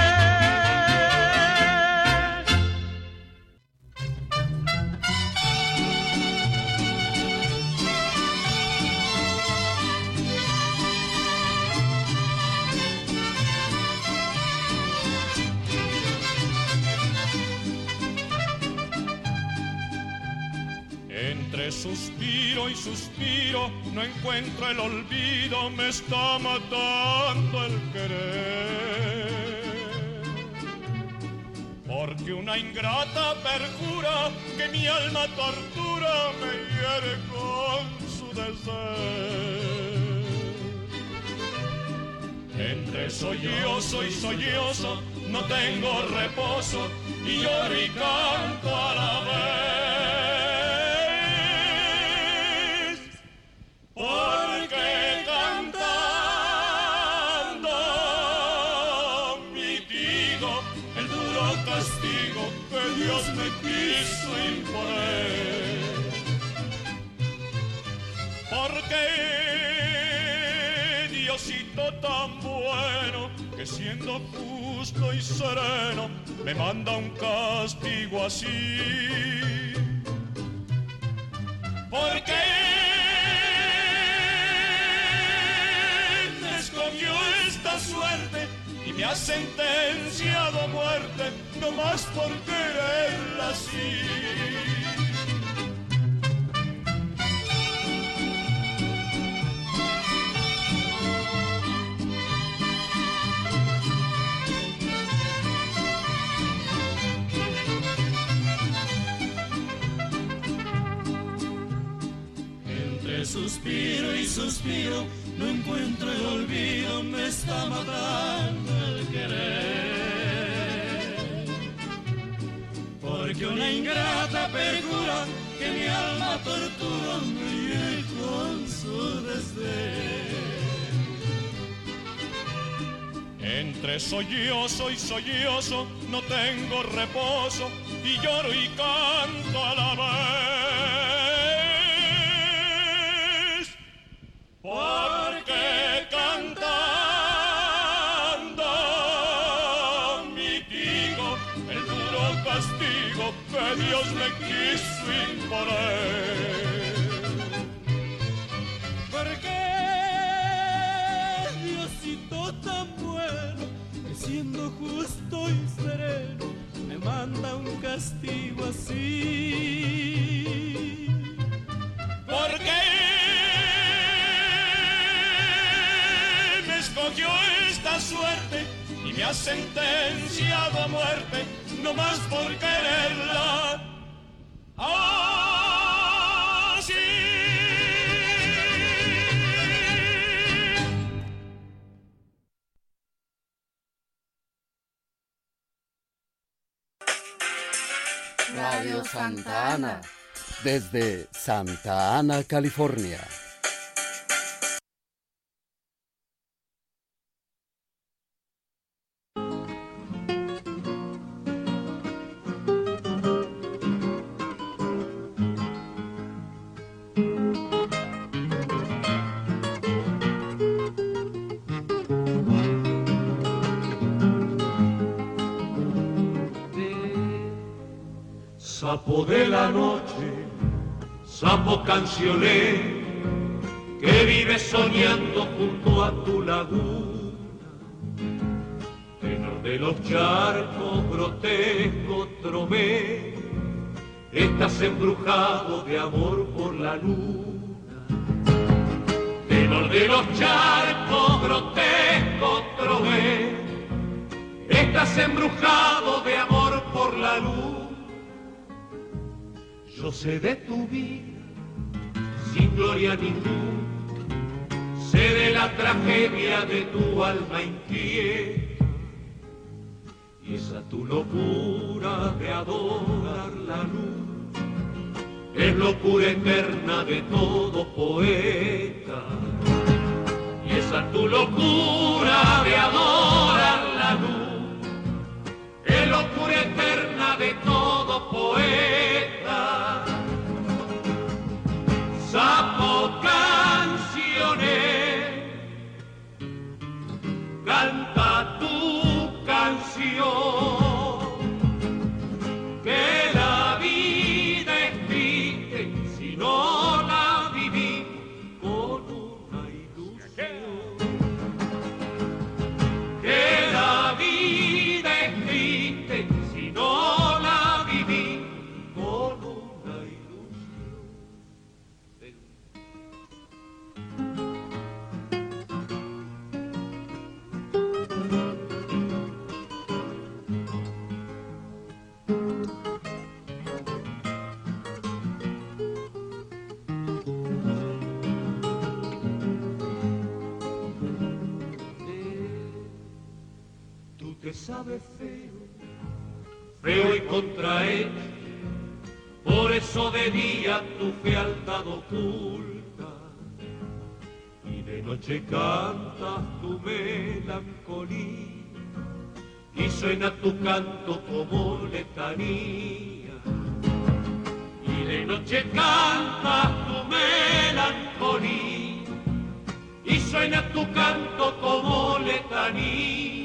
Entre suspiro y suspiro no encuentro el olvido, me está matando el querer. Porque una ingrata perjura que mi alma tortura me hiere con su desdén. Entre sollozo y sollozo no tengo reposo y lloro y canto a la vez. Porque cantando mitigo el duro castigo que Dios me quiso imponer. Porque Diosito tan bueno, que siendo justo y sereno, me manda un castigo así. Porque escogió esta suerte y me ha sentenciado a muerte, no más por quererla así. Entre suspiro y suspiro no encuentro el olvido, me está matando el querer. Porque una ingrata perjura que mi alma tortura me hiere con su desdén. Entre sollozo y sollozo no tengo reposo y lloro y canto a la vez. Porque cantando mitigo el duro castigo que Dios me quiso imponer. Porque Diosito tan bueno, que siendo justo y sereno, me manda un castigo así. Porque escogió esta suerte y me ha sentenciado a muerte, no más por quererla así. Radio Santa Ana, desde Santa Ana, California. Sapo de la noche, sapo cancionero, que vive soñando junto a tu laguna. Tenor de los charcos, grotesco tromé, estás embrujado de amor por la luna. Tenor de los charcos, grotesco tromé, estás embrujado de amor por la luna. Yo sé de tu vida, sin gloria ninguna, sé de la tragedia de tu alma inquieta, y esa tu locura de adorar la luz, es locura eterna de todo poeta. Y esa tu locura de adorar la luz, que sabe feo, feo y contrahecho, por eso de día tu fealdad oculta, y de noche cantas tu melancolía, y suena tu canto como letanía, y de noche cantas tu melancolía, y suena tu canto como letanía.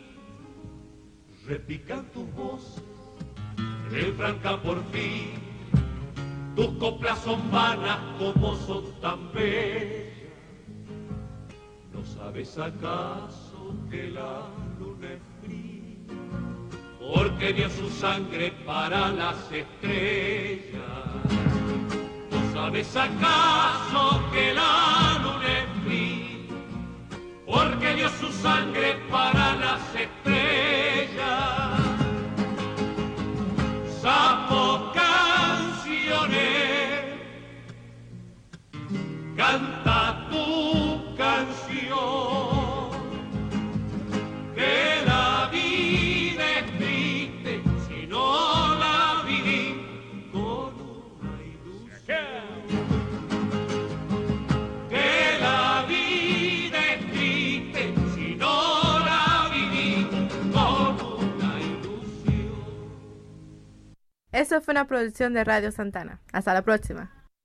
Repican tus voces, refranca por fin, tus coplas son vanas como son tan bellas. ¿No sabes acaso que la luna es fría? Porque dio su sangre para las estrellas. ¿No sabes acaso que la luna es fría? Porque dio su sangre para las estrellas. Sapo canciones, canta tu canción, que la vida es triste si no la viví con una ilusión, que la vida es triste si no la viví con una ilusión. Eso fue una producción de Radio Santana. Hasta la próxima.